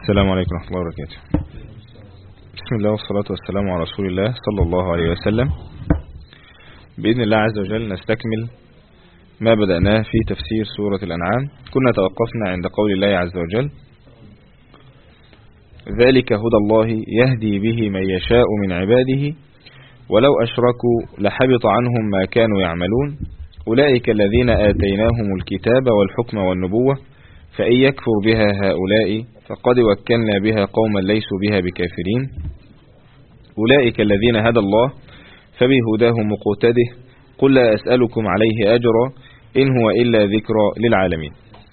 السلام عليكم ورحمة الله وبركاته. بسم الله والصلاة والسلام على رسول الله صلى الله عليه وسلم. بإذن الله عز وجل نستكمل ما بدأناه في تفسير سورة الأنعام. كنا توقفنا عند قول الله عز وجل: ذلك هدى الله يهدي به من يشاء من عباده ولو أشركوا لحبط عنهم ما كانوا يعملون أولئك الذين آتيناهم الكتاب والحكم والنبوة فإن يكفر بها هؤلاء فقد وكلنا بها قوما ليسوا بها بكافرين أولئك الذين هدى الله فبهداه مقتده قل لا أسألكم عليه أجرا إن هو إلا ذكرى للعالمين.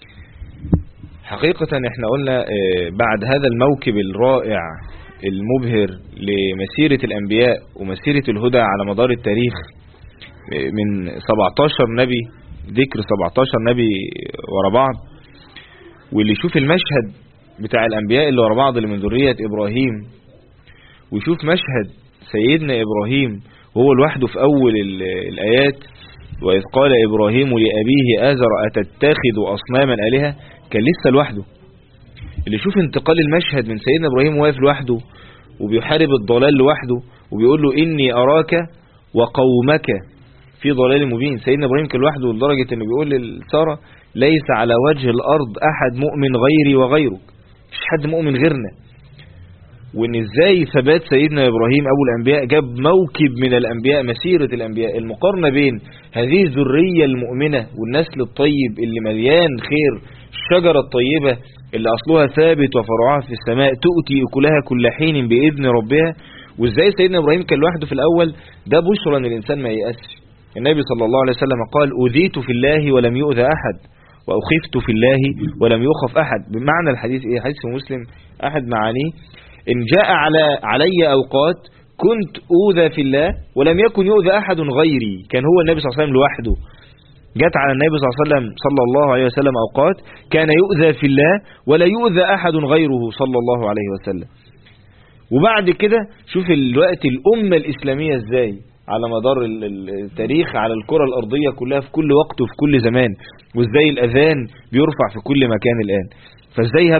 حقيقة احنا قلنا بعد هذا الموكب الرائع المبهر لمسيرة الأنبياء ومسيرة الهدى على مدار التاريخ من 17 نبي، ذكر 17 نبي ورا بعض، واللي يشوف المشهد بتاع الأنبياء اللي ورا بعض اللي من ذرية إبراهيم ويشوف مشهد سيدنا إبراهيم وهو لوحده في أول الآيات: وإذ قال إبراهيم لأبيه آزر أتتخذ أصناما آلهة، كان لسه لوحده. اللي يشوف انتقال المشهد من سيدنا إبراهيم واقف لوحده وبيحارب الضلال لوحده وبيقول له إني أراك وقومك في ضلال مبين. سيدنا إبراهيم كان لوحده لدرجة إنه بيقول لسارة: ليس على وجه الأرض أحد مؤمن غيري وغيرك، مش حد مؤمن غيرنا. وإن إزاي ثبات سيدنا إبراهيم أبو الأنبياء جاب موكب من الأنبياء، مسيرة الأنبياء، المقارنة بين هذه الذرية المؤمنة والنسل الطيب اللي مليان خير، الشجرة الطيبة اللي أصلها ثابت وفرعها في السماء تؤتي أكلها كل حين بإذن ربها. وإزاي سيدنا إبراهيم كان لوحده في الأول، ده بشرى أن الإنسان ما ييأسش. النبي صلى الله عليه وسلم قال: أذيت في الله ولم يؤذى أحد وأخفت في الله ولم يخف أحد. بمعنى الحديث إيه؟ حديث مسلم أحد معانيه: إن جاء علي أوقات كنت أوذى في الله ولم يكن يؤذى أحد غيري. كان هو النبي صلى الله عليه وسلم لوحده. جاءت على النبي صلى الله عليه وسلم أوقات كان يؤذى في الله ولا يؤذى أحد غيره صلى الله عليه وسلم. وبعد كده شوف الوقت الأمة الإسلامية إزاي على مدار التاريخ على الكرة الأرضية كلها في كل وقت وفي كل زمان، وإزاي الأذان بيرفع في كل مكان الآن. فإزاي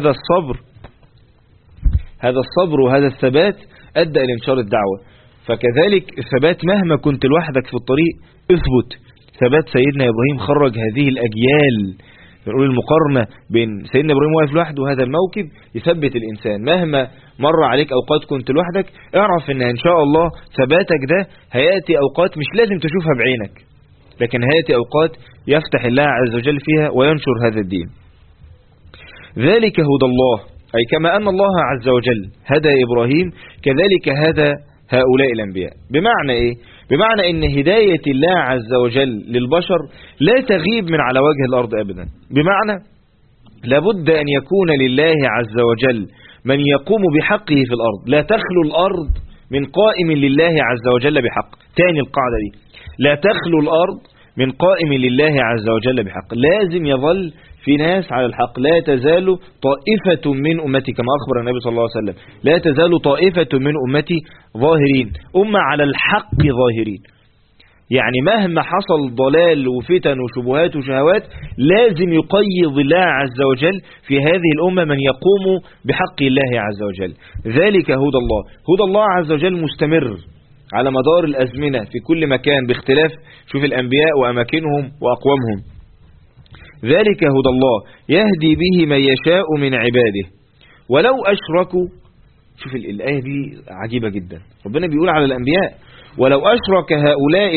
هذا الصبر وهذا الثبات أدى إلى انتشار الدعوة. فكذلك الثبات مهما كنت لوحدك في الطريق اثبت. ثبات سيدنا إبراهيم خرج هذه الأجيال. نقول المقارنة بين سيدنا إبراهيم واقف لوحده وهذا الموكب يثبت الإنسان. مهما مر عليك أوقات كنت لوحدك اعرف إن شاء الله ثباتك ده هيأتي أوقات مش لازم تشوفها بعينك، لكن هيأتي أوقات يفتح الله عز وجل فيها وينشر هذا الدين. ذلك هدى الله، أي كما أن الله عز وجل هدى إبراهيم كذلك هدى هؤلاء الأنبياء. بمعنى إيه؟ بمعنى إن هداية الله عز وجل للبشر لا تغيب من على وجه الأرض أبدا. بمعنى لابد أن يكون لله عز وجل من يقوم بحقه في الأرض. لا تخلو الأرض من قائم لله عز وجل بحق. تاني القاعدة دي: لا تخلو الأرض من قائم لله عز وجل بحق. لازم يظل في ناس على الحق. لا تزال طائفة من أمتي، كما أخبر النبي صلى الله عليه وسلم: لا تزال طائفة من أمتي ظاهرين، أمة على الحق ظاهرين. يعني مهما حصل ضلال وفتن وشبهات وشهوات لازم يقيض الله عز وجل في هذه الأمة من يقوم بحق الله عز وجل. ذلك هدى الله. هدى الله عز وجل مستمر على مدار الأزمنة في كل مكان باختلاف شوف الأنبياء وأماكنهم وأقوامهم. ذلك هدى الله يهدي به من يشاء من عباده ولو أشركوا. شوف الآية دي عجيبة جدا. ربنا بيقول على الأنبياء: ولو أشرك هؤلاء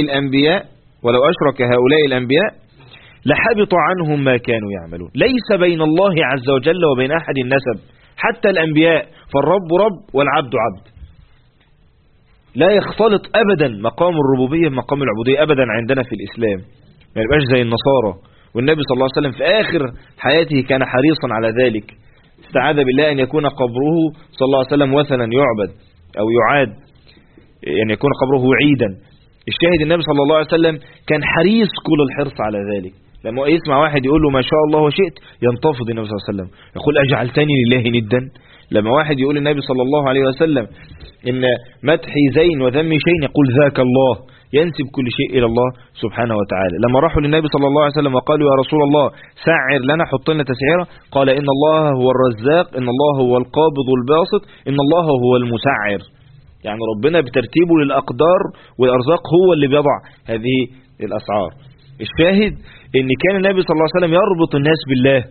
الأنبياء لحبط عنهم ما كانوا يعملون. ليس بين الله عز وجل وبين أحد النسب، حتى الأنبياء، فالرب رب والعبد عبد. لا يختلط أبدا مقام الربوبية بمقام العبودية أبدا عندنا في الإسلام. ما يبقاش زي النصارى. والنبي صلى الله عليه وسلم في آخر حياته كان حريصا على ذلك. استعاذ بالله أن يكون قبره صلى الله عليه وسلم وثنا يعبد أو يعاد، يعني يكون قبره عيدا. الشاهد النبي صلى الله عليه وسلم كان حريص كل الحرص على ذلك. لما يسمع واحد يقول له ما شاء الله وشئت ينتفض النبي صلى الله عليه وسلم يقول: أجعلتني لله ندا. لما واحد يقول النبي صلى الله عليه وسلم إن مدحي زين وذمي شين يقول: ذاك الله. ينسب كل شيء إلى الله سبحانه وتعالى. لما راحوا للنبي صلى الله عليه وسلم وقالوا يا رسول الله سعر لنا، حط لنا تسعيرة، قال إن الله هو الرزاق، إن الله هو القابض الباسط، إن الله هو المسعر. يعني ربنا بترتيبه للأقدار والأرزاق هو اللي بيضع هذه الأسعار. الشاهد إن كان النبي صلى الله عليه وسلم يربط الناس بالله،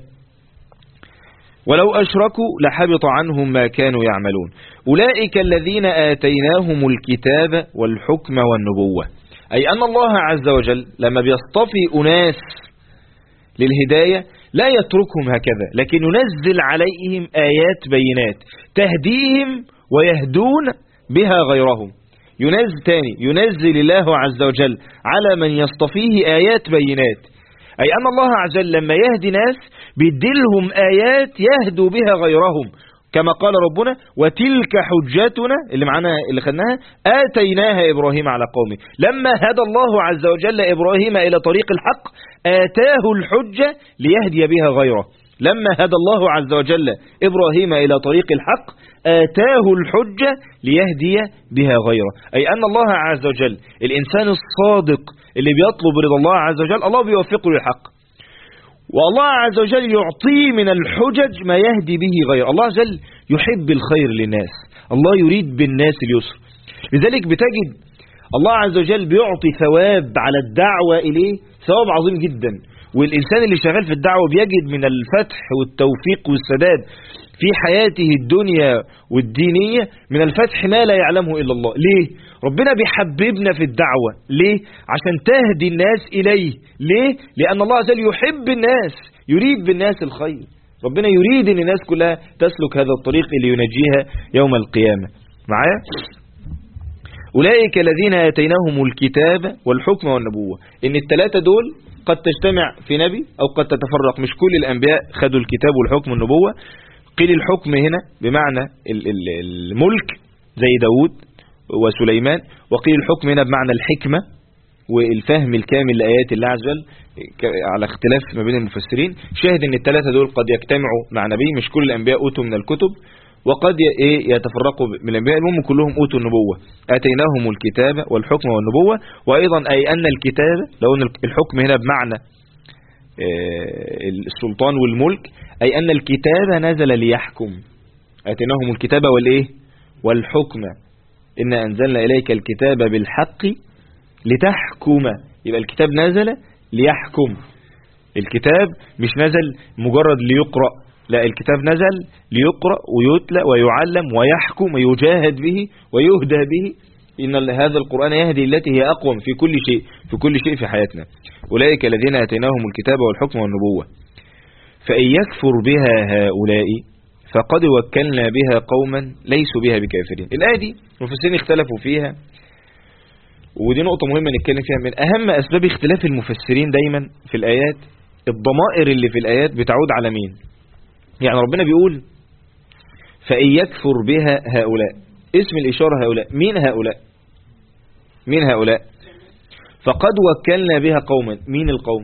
ولو أشركوا لحبط عنهم ما كانوا يعملون. أولئك الذين آتيناهم الكتاب والحكم والنبوة، أي أن الله عز وجل لما بيصطفي أناس للهداية لا يتركهم هكذا، لكن ينزل عليهم آيات بينات تهديهم ويهدون بها غيرهم. ينزل الله عز وجل على من يصطفيه آيات بينات، أي أن الله عز وجل لما يهدي ناس بيدلهم آيات يهدوا بها غيرهم، كما قال ربنا وتلك حجتنا اللي معنا اللي خدناها آتيناها إبراهيم على قومه. لما هدى الله عز وجل إبراهيم إلى طريق الحق آتاه الحجة ليهدي بها غيره. لما هدى الله عز وجل إبراهيم إلى طريق الحق آتاه الحجة ليهدي بها غيره، أي أن الله عز وجل الإنسان الصادق اللي بيطلب رضا الله عز وجل الله بيوفقه للحق، والله عز وجل يعطيه من الحجج ما يهدي به غيره. الله عز وجل يحب الخير للناس، الله يريد بالناس اليسر، لذلك بتجد الله عز وجل بيعطي ثواب على الدعوة إليه ثواب عظيم جدا. والإنسان اللي شغال في الدعوة بيجد من الفتح والتوفيق والسداد في حياته الدنيا والدينية من الفتح ما لا يعلمه إلا الله. ليه؟ ربنا بيحببنا في الدعوة. ليه؟ عشان تهدي الناس إليه. ليه؟ لأن الله عز وجل يحب الناس، يريد بالناس الخير. ربنا يريد أن الناس كلها تسلك هذا الطريق اللي ينجيها يوم القيامة. معايا؟ أولئك الذين آتيناهم الكتاب والحكم والنبوة. إن الثلاثة دول قد تجتمع في نبي أو قد تتفرق، مش كل الأنبياء خدوا الكتاب والحكم والنبوة. قيل الحكم هنا بمعنى الملك زي داود وسليمان، وقيل الحكم هنا بمعنى الحكمة والفهم الكامل لآيات الله عز وجل على اختلاف ما بين المفسرين. شاهد ان الثلاثة دول قد يجتمعوا مع نبي، مش كل الأنبياء أوتوا من الكتب، وقد يتفرقوا من الأنبياء، المهم كلهم أوتوا النبوة. آتيناهم الكتاب والحكم والنبوة. وأيضا أي أن الكتاب، لو أن الحكم هنا بمعنى السلطان والملك، أي أن الكتاب نزل ليحكم. آتيناهم الكتاب والحكم، إن أنزلنا إليك الكتاب بالحق لتحكم. يبقى الكتاب نزل ليحكم، الكتاب مش نزل مجرد ليقرأ، لا، الكتاب نزل ليقرأ ويتلى ويعلم ويحكم ويجاهد به ويهدى به. إن هذا القرآن يهدي التي هي أقوم في كل شيء في حياتنا. أولئك الذين آتيناهم الكتاب والحكم والنبوة فإن يكفر بها هؤلاء فقد وكلنا بها قوما ليسوا بها بكافرين. الآية دي المفسرين اختلفوا فيها، ودي نقطة مهمة نتكلم فيها. من أهم أسباب اختلاف المفسرين دايما في الآيات الضمائر اللي في الآيات بتعود على مين. يعني ربنا بيقول فإن يكفر بها هؤلاء، اسم الإشارة هؤلاء. مين هؤلاء؟ فقد وكلنا بها قوما، مين القوم؟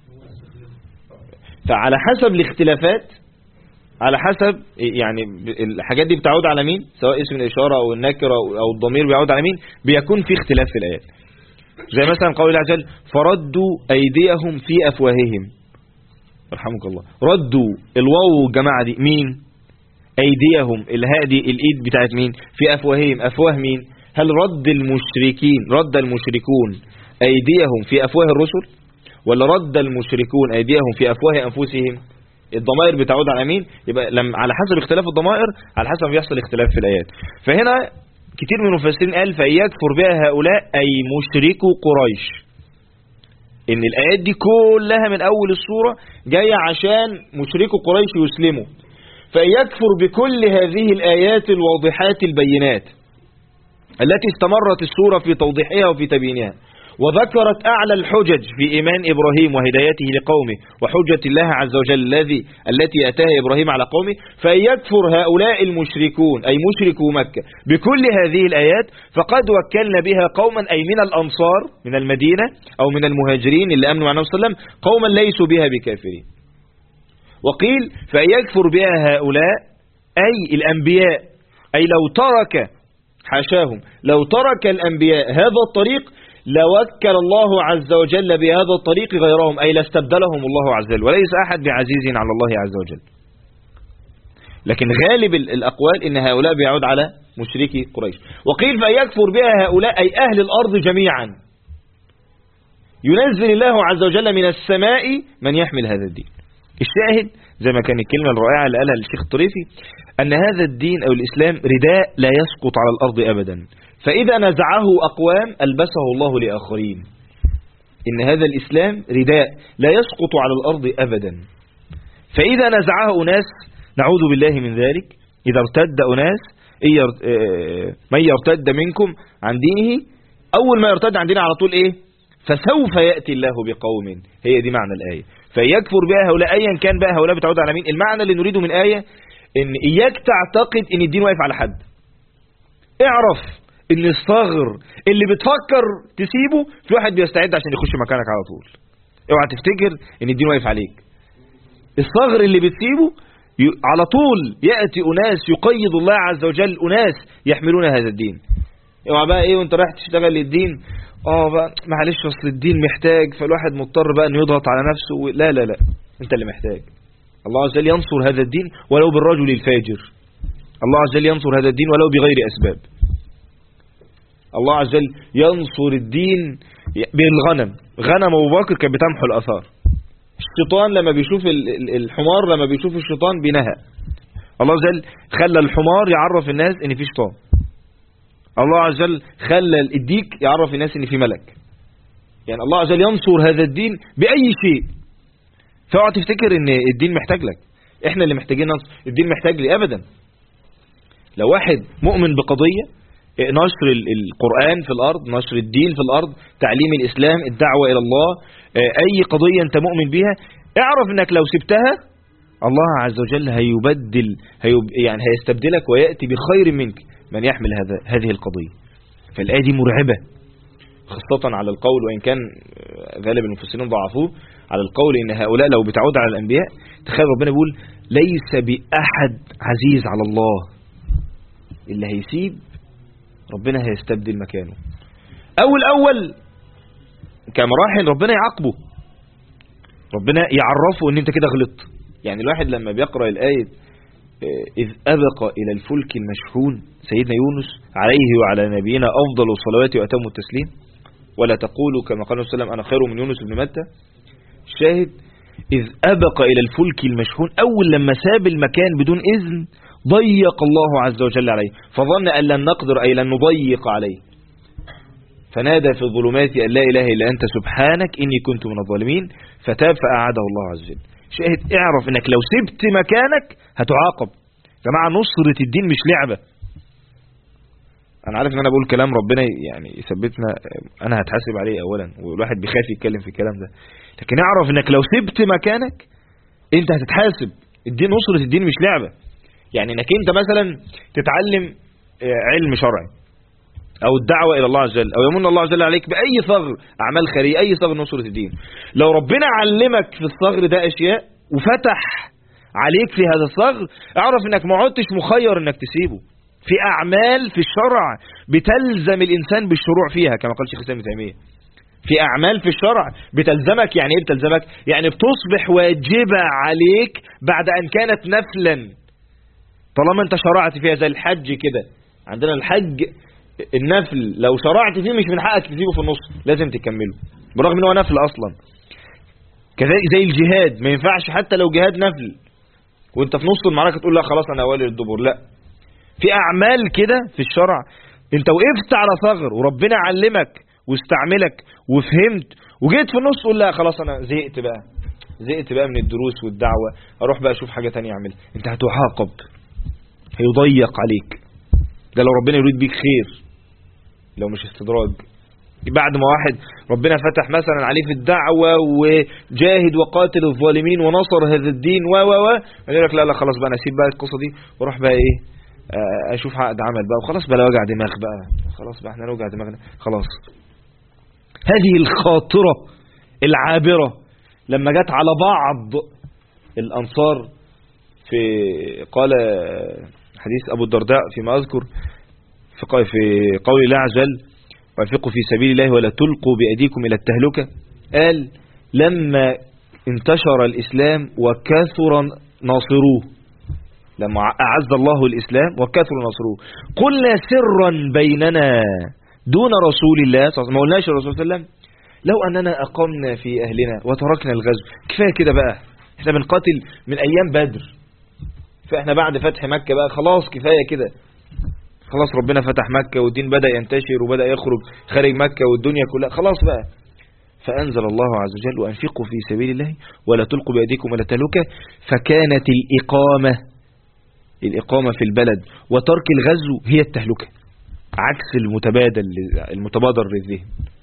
فعلى حسب الاختلافات، على حسب يعني الحاجات دي بتعود على مين، سواء اسم الإشارة أو النكرة أو الضمير بيعود على مين، بيكون في اختلاف في الآيات. زي مثلا قول الله عز وجل فردوا أيديهم في أفواههم، رحمك الله. ردوا الواو الجماعة دي مين؟ أيديهم، الهاء دي الإيد بتاعت مين؟ في أفواههم، أفواه مين؟ هل رد المشركون أيديهم في أفواه الرسل، ولا رد المشركون أيديهم في أفواه أنفسهم؟ الضمائر بتعود على مين؟ يبقى على حسب اختلاف الضمائر على حسب بيحصل اختلاف في الآيات. فهنا كتير من المفسرين قال فإن يكفر بها هؤلاء أي مشركوا قريش. إن الآيات دي كلها من أول السورة جاية عشان مشركوا قريش يسلموا. فإن يكفر بكل هذه الآيات الواضحات البينات التي استمرت السورة في توضيحها وفي تبيينها، وذكرت أعلى الحجج في إيمان إبراهيم وهدايته لقومه وحجة الله عز وجل التي أتاها إبراهيم على قومه، فإن يكفر هؤلاء المشركون أي مشركوا مكة بكل هذه الآيات فقد وكلنا بها قوما أي من الأنصار من المدينة أو من المهاجرين اللي أمنوا مع النبي صلى الله عليه وسلم قوما ليسوا بها بكافرين. وقيل فإن يكفر بها هؤلاء أي الأنبياء، أي لو ترك حاشاهم لو ترك الأنبياء هذا الطريق لوكل الله عز وجل بهذا الطريق غيرهم، أي لاستبدلهم الله عز وجل، وليس أحد بعزيز على الله عز وجل. لكن غالب الأقوال إن هؤلاء بيعود على مشركي قريش. وقيل فيكفر بها هؤلاء أي أهل الأرض جميعا، ينزل الله عز وجل من السماء من يحمل هذا الدين. الشاهد زي ما كان الكلمة الرائعة اللي قالها الشيخ الطريفي، أن هذا الدين أو الإسلام رداء لا يسقط على الأرض أبدا، فإذا نزعه أقوام ألبسه الله لآخرين. إن هذا الإسلام رداء لا يسقط على الأرض أبدا، فإذا نزعه أناس نعوذ بالله من ذلك، إذا ارتد أناس من يرتد منكم عن دينه، أول ما يرتد عن دينه على طول إيه؟ فسوف يأتي الله بقوم. هي دي معنى الآية. فيكفر بها هؤلاء، أيا كان بقى هؤلاء بتعود على مين. المعنى اللي نريده من آية إن إياك تعتقد إن الدين واقف على حد. اعرف إن الصغر اللي بتفكر تسيبه في واحد بيستعد عشان يخش مكانك على طول. اوعى تفتكر إن الدين واقف عليك. الصغر اللي بتسيبه على طول يأتي أناس يقيد الله عز وجل، أناس يحملون هذا الدين. اوعى بقى إيه وانت رايح تشتغل للدين بقى معلش اصل الدين محتاج، فالواحد مضطر بقى انه يضغط على نفسه. لا لا لا، انت اللي محتاج. الله عز وجل ينصر هذا الدين ولو بالرجل الفاجر. الله عز وجل ينصر هذا الدين ولو بغير أسباب. الله عز وجل ينصر الدين بالغنم. غنم أبو بكر كانت بتمحو الأثار. الشيطان لما بيشوف الحمار، لما بيشوف الشيطان بينهى. الله عز وجل خلى الحمار يعرف الناس ان في شيطان. الله عز وجل خلى الديك يعرف الناس ان في ملك. يعني الله عز وجل ينصر هذا الدين بأي شيء. فاوعى تفتكر ان الدين محتاج لك، احنا اللي محتاجين نصر. الدين محتاج لي ابدا. لو واحد مؤمن بقضية نشر القرآن في الارض، نشر الدين في الارض، تعليم الاسلام، الدعوة الى الله، اي قضية انت مؤمن بيها، اعرف انك لو سبتها الله عز وجل يعني هيستبدلك ويأتي بخير منك من يحمل هذه القضية. فالآية دي مرعبة، خاصة على القول، وإن كان غالب المفسرين ضعفوه، على القول إن هؤلاء لو بتعود على الأنبياء. تخيل ربنا بيقول ليس بأحد عزيز على الله، اللي هيسيب ربنا هيستبدل مكانه. أول كمراحل ربنا يعاقبه، ربنا يعرفه إن أنت كده غلط. يعني الواحد لما بيقرأ الآية إذ أبق إلى الفلك المشحون، سيدنا يونس عليه وعلى نبينا أفضل الصلوات وأتم التسليم، ولا تقولوا كما قال النبي صلى الله عليه وسلم أنا خير من يونس بن متى. الشاهد إذ أبق إلى الفلك المشحون، أول لما ساب المكان بدون إذن ضيق الله عز وجل عليه، فظن أن لن نقدر أي لن نضيق عليه، فنادى في الظلمات أن لا إله إلا أنت سبحانك إني كنت من الظالمين، فتاب فأعاده الله عز وجل. شاهد اعرف انك لو سبت مكانك هتعاقب. جماعة نصرة الدين مش لعبة. انا عارف ان انا بقول كلام ربنا يعني يثبتنا، انا هتحاسب عليه اولا، والواحد بيخاف يتكلم في الكلام ده، لكن اعرف انك لو سبت مكانك انت هتتحاسب. الدين، نصرة الدين مش لعبة. يعني انك انت مثلا تتعلم علم شرعي او الدعوة الى الله عز وجل، او يمن الله عز وجل عليك باي ثغر اعمال خيرية، اي ثغر نصرة الدين. لو ربنا علمك في الثغر ده اشياء وفتح عليك في هذا الثغر، اعرف انك ما عدتش مخير انك تسيبه. في اعمال في الشرع بتلزم الانسان بالشروع فيها كما قال شيخ الاسلام ابن تيمية. في اعمال في الشرع بتلزمك. يعني ايه بتلزمك؟ يعني بتصبح واجبة عليك بعد ان كانت نفلا، طالما انت شرعت فيها. زي الحج كده، عندنا الحج النفل لو شرعت فيه مش من حقك تسيبه في النص، لازم تكمله برغم ان هو نفل اصلا. كذلك زي الجهاد، ما ينفعش حتى لو جهاد نفل وانت في نص المعركة تقول لا خلاص انا اولي الدبر. لا، في اعمال كده في الشرع انت وقفت على ثغر وربنا علمك واستعملك وفهمت، وجيت في النص تقول لا خلاص انا زهقت بقى من الدروس والدعوة، اروح بقى اشوف حاجة تانية اعملها. انت هتعاقب، هيضيق عليك. ده لو ربنا يريد بيك خير، لو مش استدراج. بعد ما واحد ربنا فتح مثلا عليه في الدعوة وجاهد وقاتل الظالمين ونصر هذا الدين يقول لك لا خلاص بقى انا اسيب بقى القصة دي واروح بقى ايه اشوف عقد عمل بقى وخلاص بقى وجع دماغ بقى، خلاص بقى احنا نوجع دماغنا خلاص. هذه الخاطرة العابرة لما جت على بعض الانصار، في قال حديث ابو الدرداء فيما اذكر في قول الله عز وجل وأنفقوا في سبيل الله ولا تلقوا بأيديكم إلى التهلكة. قال لما انتشر الإسلام وكثر ناصروه، لما أعز الله الإسلام وكثر ناصروه، قلنا سرا بيننا دون رسول الله صلى الله عليه وسلم، ما قلناش الرسول صلى الله عليه وسلم لو أننا أقمنا في أهلنا وتركنا الغزو، كفاية كده بقى، احنا بنقاتل من أيام بدر، فاحنا بعد فتح مكة بقى خلاص كفاية كده، خلاص ربنا فتح مكة والدين بدأ ينتشر وبدأ يخرج خارج مكة والدنيا كلها خلاص بقى. فأنزل الله عز وجل وأنفقوا في سبيل الله ولا تلقوا بأيديكم إلى التهلكة، فكانت الإقامة في البلد وترك الغزو هي التهلكة، عكس المتبادر للذهن.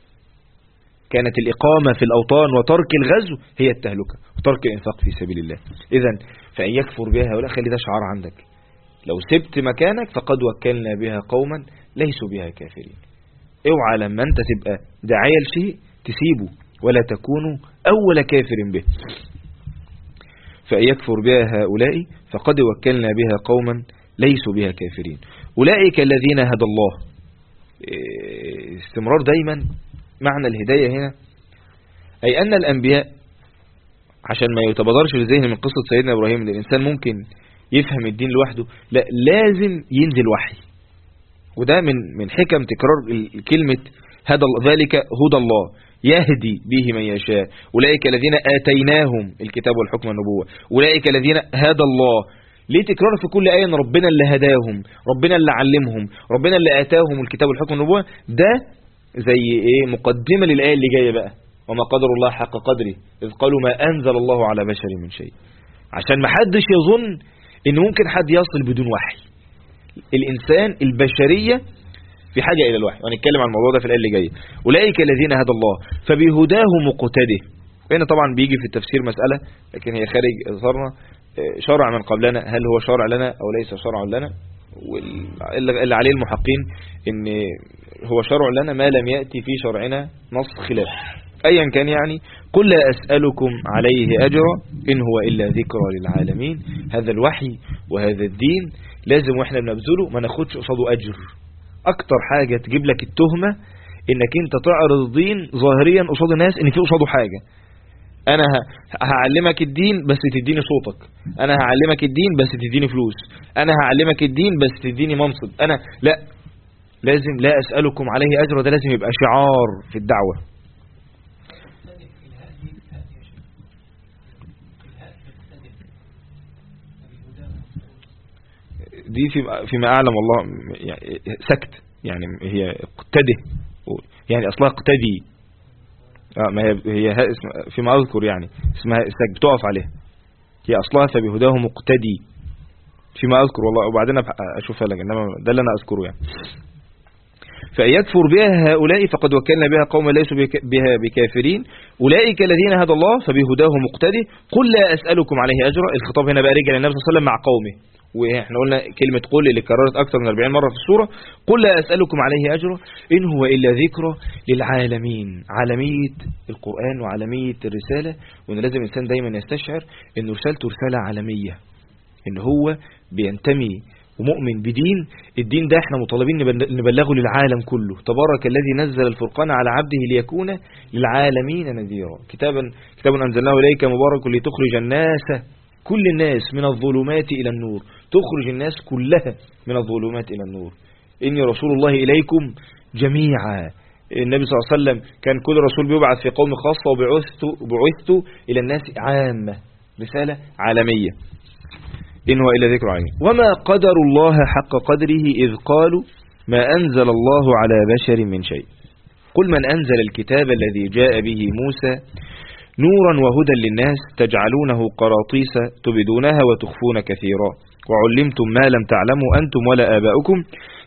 كانت الإقامة في الأوطان وترك الغزو هي التهلكة وترك الإنفاق في سبيل الله. إذن فإن يكفر بها هؤلاء، خلي ده شعار عندك، لو سبت مكانك فقد وكلنا بها قوما ليسوا بها كافرين. اوعى لما انت تبقى داعية لشيء تسيبه، ولا تكونوا أول كافر به. فإن يكفر بها هؤلاء فقد وكلنا بها قوما ليسوا بها كافرين. أولئك الذين هدى الله. استمرار دايما معنى الهداية هنا، أي أن الأنبياء، عشان ما يتبادرش الذهن من قصة سيدنا إبراهيم ان الإنسان ممكن يفهم الدين لوحده، لا، لازم ينزل وحي. وده من حكم تكرار كلمة هدى الله، ذلك هدى الله يهدي به من يشاء، أولئك الذين آتيناهم الكتاب والحكم والنبوة، أولئك الذين هدى الله. ليه تكرار في كل آية ان ربنا اللي هداهم، ربنا اللي علمهم، ربنا اللي آتاهم الكتاب والحكم والنبوة؟ ده زي ايه، مقدمة للآية اللي جاية بقى، وما قدر الله حق قدره إذ قالوا ما أنزل الله على بشر من شيء، عشان ما حدش يظن ان ممكن حد يصل بدون وحي. الإنسان البشرية في حاجة إلى الوحي، وهنتكلم عن الموضوع ده في الآية اللي جاية. أولئك الذين هدى الله فبهداه مقتده. هنا طبعا بيجي في التفسير مسألة، لكن هي خارج إظهارنا. شرع من قبلنا، هل هو شرع لنا أو ليس شرع لنا؟ واللي عليه المحقين إن هو شرع لنا ما لم يأتي في شرعنا نص خلاف. أيا كان يعني، قل لا أسألكم عليه أجرا إن هو إلا ذكرى للعالمين. هذا الوحي وهذا الدين لازم وإحنا بنبذله ما ناخدش قصاده أجر. أكتر حاجة تجيب لك التهمة إنك أنت تعرض الدين ظاهريا قصاد الناس إن في قصاده حاجة. أنا هعلمك الدين بس تديني صوتك، أنا هعلمك الدين بس تديني فلوس، أنا هعلمك الدين بس تديني منصب. أنا لا، لازم لا أسألكم عليه أجر، ده لازم يبقى شعار في الدعوة. دي فيما أعلم الله يعني سكت، يعني هي اقتده، يعني أصلها اقتدي، ما هي فيما أذكر يعني اسمها سكت، بتقف عليها، هي أصلها فبهداه مقتدي فيما أذكر والله، وبعدين أشوفها لك، إنما ده اللي أنا أذكره يعني. فيكفر بها هؤلاء فقد وكلنا بها قوم ليسوا بها بكافرين. أولئك الذين هدى الله فبهداه مقتدي. قل لا أسألكم عليه أجرا. الخطاب هنا بقى رجع للنبي صلى الله عليه وسلم مع قومه، واحنا قلنا كلمة قل اللي كررت أكثر من 40 مرة في السورة. قل لا أسألكم عليه أجرا إن هو إلا ذكرى للعالمين. عالمية القرآن وعالمية الرسالة، وإن لازم الإنسان دايما يستشعر إن رسالته رسالة عالمية، إن هو بينتمي ومؤمن بدين. الدين ده احنا مطالبين نبلغه للعالم كله. تبارك الذي نزل الفرقان على عبده ليكون للعالمين نذيرا. كتاب أنزلناه إليك مبارك لتخرج الناس، كل الناس، من الظلمات إلى النور. تخرج الناس كلها من الظلمات إلى النور. إني رسول الله إليكم جميعا. النبي صلى الله عليه وسلم كان كل رسول بيبعث في قوم خاصة، وبعثت إلى الناس عامة، رسالة عالمية. إن هو إلا ذكر عالمين. وما قدر الله حق قدره إذ قالوا ما أنزل الله على بشر من شيء. قل من أنزل الكتاب الذي جاء به موسى نورا وهدى للناس تجعلونه قراطيس تبدونها وتخفون كثيرا وعلمتم ما لم تعلموا أنتم ولا آباؤكم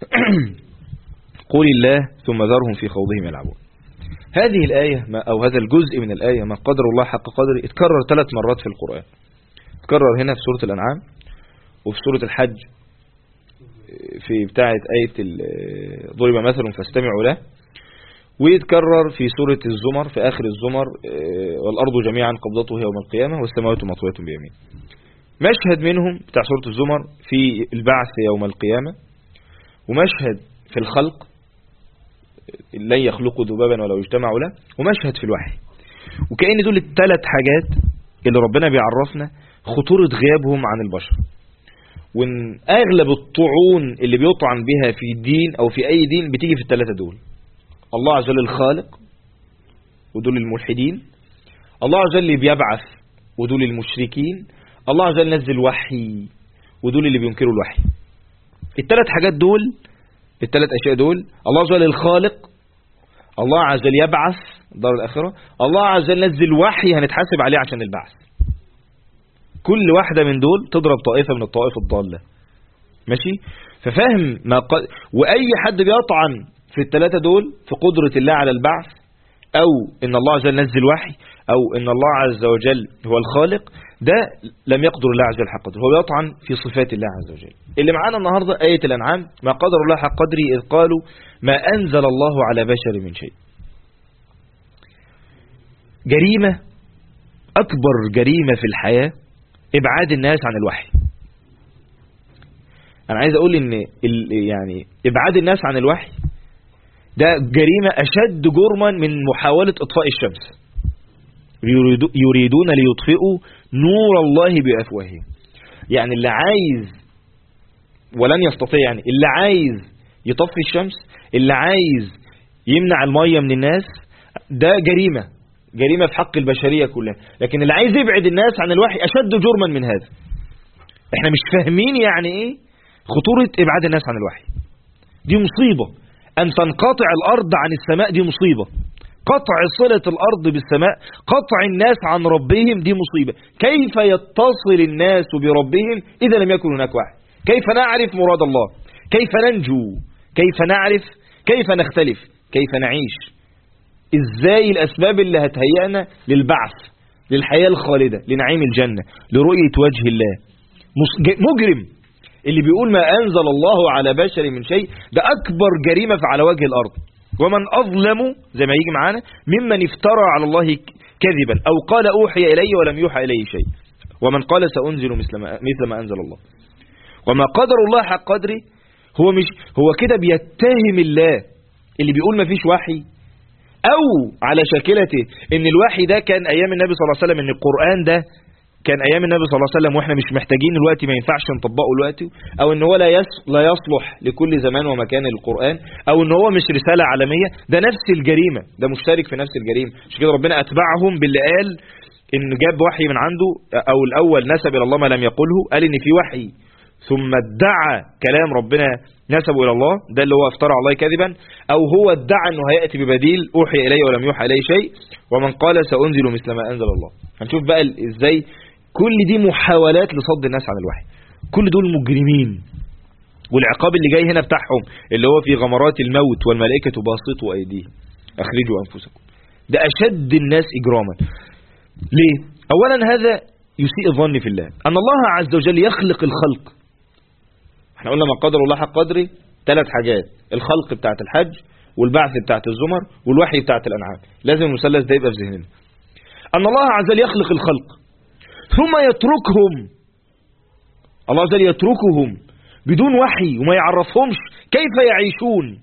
قل الله ثم ذرهم في خوضهم يلعبون. هذه الآية أو هذا الجزء من الآية ما قدر الله حق قدره اتكرر 3 مرات في القرآن. اتكرر هنا في سورة الأنعام، وفي سورة الحج في بتاعة آية ضرب مثل فاستمعوا له، ويتكرر في سورة الزمر في آخر الزمر والأرض جميعا قبضته يوم القيامة والسماوات مطوية بيمين. مشهد منهم بتاع سورة الزمر في البعث يوم القيامة، ومشهد في الخلق لن يخلقوا ذبابا ولو اجتمعوا له، ومشهد في الوحي. وكأن دول الثلاث حاجات اللي ربنا بيعرفنا خطورة غيابهم عن البشر، وان اغلب الطعون اللي بيطعن بها في دين او في اي دين بتيجي في الثلاثة دول. الله عز وجل الخالق ودول الملحدين، الله عز وجل اللي بيبعث ودول المشركين، الله عز وجل نزل وحي ودول اللي بينكروا الوحي. الثلاث حاجات دول، الثلاث اشياء دول، الله عز وجل الخالق، الله عز وجل يبعث دار الاخره، الله عز وجل نزل وحي هنتحاسب عليه عشان البعث. كل واحدة من دول تضرب طائفة من الطوائف الضالة. ماشي؟ ففهم وأي حد بيطعن في الثلاثة دول في قدرة الله على البعث، أو إن الله عز وجل نزل وحي، أو إن الله عز وجل هو الخالق، ده لم يقدر الله عز وجل حق قدره، هو يطعن في صفات الله عز وجل. اللي معانا النهاردة آية الأنعام، ما قدر الله حق قدره إذ قالوا ما أنزل الله على بشر من شيء. جريمة، أكبر جريمة في الحياة إبعاد الناس عن الوحي. أنا عايز أقول إن يعني إبعاد الناس عن الوحي ده جريمة أشد جرما من محاولة إطفاء الشمس. يريدون ليطفئوا نور الله بأفواههم. يعني اللي عايز ولن يستطيع، يعني اللي عايز يطفي الشمس، اللي عايز يمنع المية من الناس، ده جريمة في حق البشرية كلها. لكن اللي عايز يبعد الناس عن الوحي أشد جرما من هذا. احنا مش فاهمين يعني ايه خطورة إبعاد الناس عن الوحي. دي مصيبة. أن تنقطع الأرض عن السماء دي مصيبة. قطع صلة الأرض بالسماء، قطع الناس عن ربهم دي مصيبة. كيف يتصل الناس بربهم إذا لم يكن هناك وحي؟ كيف نعرف مراد الله؟ كيف ننجو؟ كيف نعرف؟ كيف نختلف؟ كيف نعيش؟ ازاي الأسباب اللي هتهيئنا للبعث، للحياة الخالدة، لنعيم الجنة، لرؤية وجه الله؟ مجرم اللي بيقول ما أنزل الله على بشر من شيء، ده أكبر جريمة على وجه الأرض. ومن أظلم زي ما يجي معانا ممن افترى على الله كذبا أو قال أوحي إلي ولم يوحى إليه شيء، ومن قال سأنزل مثل ما أنزل الله. وما قدر الله حق قدره، هو كده بيتهم الله اللي بيقول ما فيش وحي، أو على شاكلته إن الوحي ده كان أيام النبي صلى الله عليه وسلم، إن القرآن ده كان أيام النبي صلى الله عليه وسلم وإحنا مش محتاجين الوقت، ما ينفعش نطبقه الوقت، أو إن هو لا يصلح لكل زمان ومكان القرآن، أو إن هو مش رسالة عالمية. ده نفس الجريمة، ده مشترك في نفس الجريمة. عشان كده ربنا أتبعهم باللي قال إن جاب وحي من عنده، أو الأول نسب إلى الله ما لم يقله، قال إن في وحي ثم ادعى كلام ربنا نسبه إلى الله، ده اللي هو افترى على الله كذبا، أو هو ادعى أنه هيأتي ببديل أوحي إليه ولم يوحى إليه شيء، ومن قال سأنزل مثل ما أنزل الله. هنشوف بقى إزاي كل دي محاولات لصد الناس عن الوحي. كل دول مجرمين، والعقاب اللي جاي هنا بتاعهم اللي هو في غمرات الموت والملائكة باسطوا أيديهم أخرجوا أنفسكم، ده أشد الناس إجراما. ليه؟ أولا هذا يسيء الظن في الله، أن الله عز وجل يخلق الخلق. احنا قلنا ما قدر الله حق قدره 3 حاجات: الخلق بتاعت الحج، والبعث بتاعت الزمر، والوحي بتاعت الأنعام. لازم المثلث ده يبقى في ذهننا، أن الله عز وجل يخلق الخلق ثم يتركهم. الله عز وجل يتركهم بدون وحي وما يعرفهمش كيف يعيشون.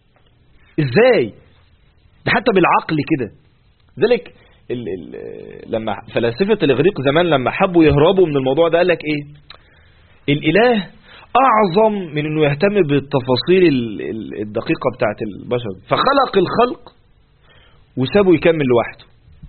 ازاي؟ ده حتى بالعقل كده. ذلك لما فلاسفة الإغريق زمان لما حبوا يهربوا من الموضوع ده قال لك ايه؟ الإله أعظم من أنه يهتم بالتفاصيل الدقيقة بتاعت البشر، فخلق الخلق وسابه يكمل لوحده،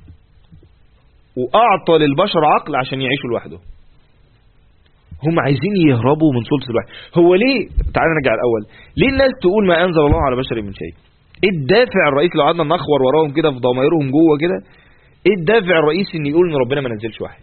وأعطى للبشر عقل عشان يعيشوا لوحده. هم عايزين يهربوا من سلطة الوحي. هو ليه؟ تعالى نرجع الأول. ليه الناس تقول ما أنزل الله على بشر من شيء؟ إيه الدافع الرئيسي؟ لو قعدنا نخور وراهم كده في ضمائرهم جوه كده، إيه الدافع الرئيسي إن يقول إن ربنا ما نزلش وحي؟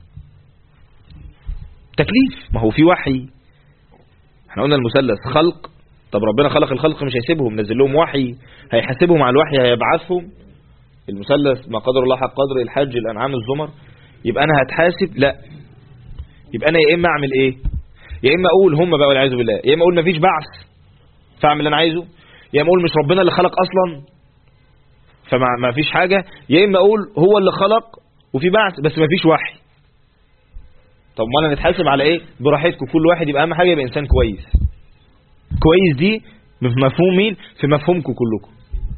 تكليف. ما هو في وحي. احنا قلنا المثلث خلق. طب ربنا خلق الخلق مش هيسيبهم، نزل لهم وحي هيحاسبهم على الوحي، هيبعثهم. المثلث ما قدر الله حق قدر، الحج، الأنعام، الزمر. يبقى أنا هتحاسب؟ لا. يبقى أنا يا إما أعمل إيه؟ يا إما أقول هم بقى والعياذ بالله، يا إما أقول مفيش بعث فأعمل اللي أنا عايزه، يا إما أقول مش ربنا اللي خلق أصلا فما فيش حاجة، يا إما أقول هو اللي خلق وفي بعث بس مفيش وحي. طب ما أنا نتحاسب على إيه؟ براحتكم، كل واحد يبقى أهم حاجة يبقى إنسان كويس. كويس دي في مفهوم مين؟ في مفهومكم كلكم.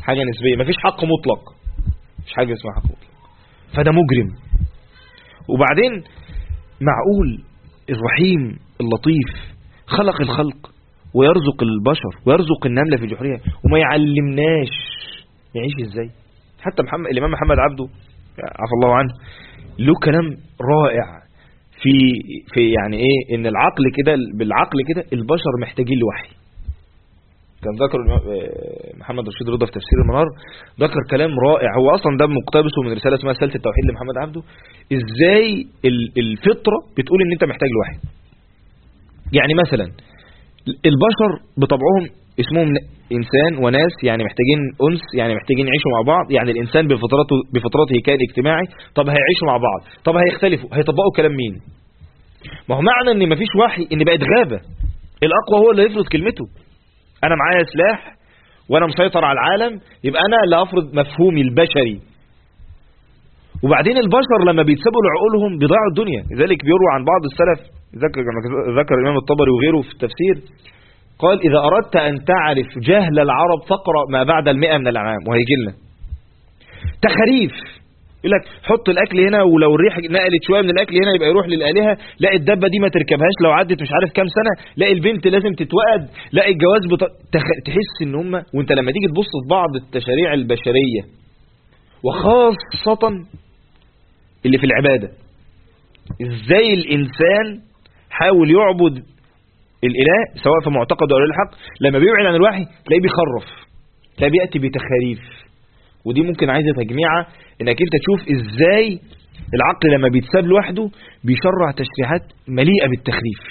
حاجة نسبية، مفيش حق مطلق، مفيش حاجة اسمها حق مطلق، فده مجرم. وبعدين معقول الرحيم اللطيف خلق الخلق ويرزق البشر ويرزق النملة في جحرها وما يعلمناش يعيش ازاي؟ حتى الإمام محمد عبده عفى الله عنه له كلام رائع في يعني ايه، ان العقل كده، بالعقل كده البشر محتاجين لوحي. كان ذكر محمد رشيد رضا في تفسير المنار، ذكر كلام رائع، هو اصلا ده مقتبسه من رساله اسمها رساله التوحيد لمحمد عبده، ازاي الفطره بتقول ان انت محتاج لوحي. يعني مثلا البشر بطبعهم اسمهم انسان وناس، يعني محتاجين انس، يعني محتاجين يعيشوا مع بعض، يعني الانسان بفطرته كائن اجتماعي. طب هيعيشوا مع بعض، طب هيختلفوا، هيطبقوا كلام مين؟ ما هو معنى ان مفيش وحي ان بقت غابه، الاقوى هو اللي يفرض كلمته. انا معايا سلاح وانا مسيطر على العالم، يبقى انا اللي افرض مفهومي البشري. وبعدين البشر لما بيتسابوا لعقولهم بيضيعوا الدنيا. لذلك بيروى عن بعض السلف، ذكر الامام الطبري وغيره في التفسير، قال اذا اردت ان تعرف جهل العرب فاقرأ ما بعد 100 من الانعام. وهيجي لنا تخريف، يقول لك حط الاكل هنا، ولو الريح نقلت شويه من الاكل هنا يبقى يروح للالهه، لا الدبه دي ما تركبهاش لو عدت مش عارف كام سنه، لا البنت لازم تتوأد، لا الجواز تحس ان هم، وانت لما تيجي تبص في بعض التشاريع البشريه وخاصه اللي في العباده، ازاي الانسان حاول يعبد الاله سواء في معتقد او الحق، لما بيبعد عن الوحي تلاقيه بيخرف، تلاقيه بياتي بتخاريف. ودي ممكن عايزه تجميعه انك انت تشوف ازاي العقل لما بيتساب لوحده بيشرع تشريعات مليئه بالتخريف.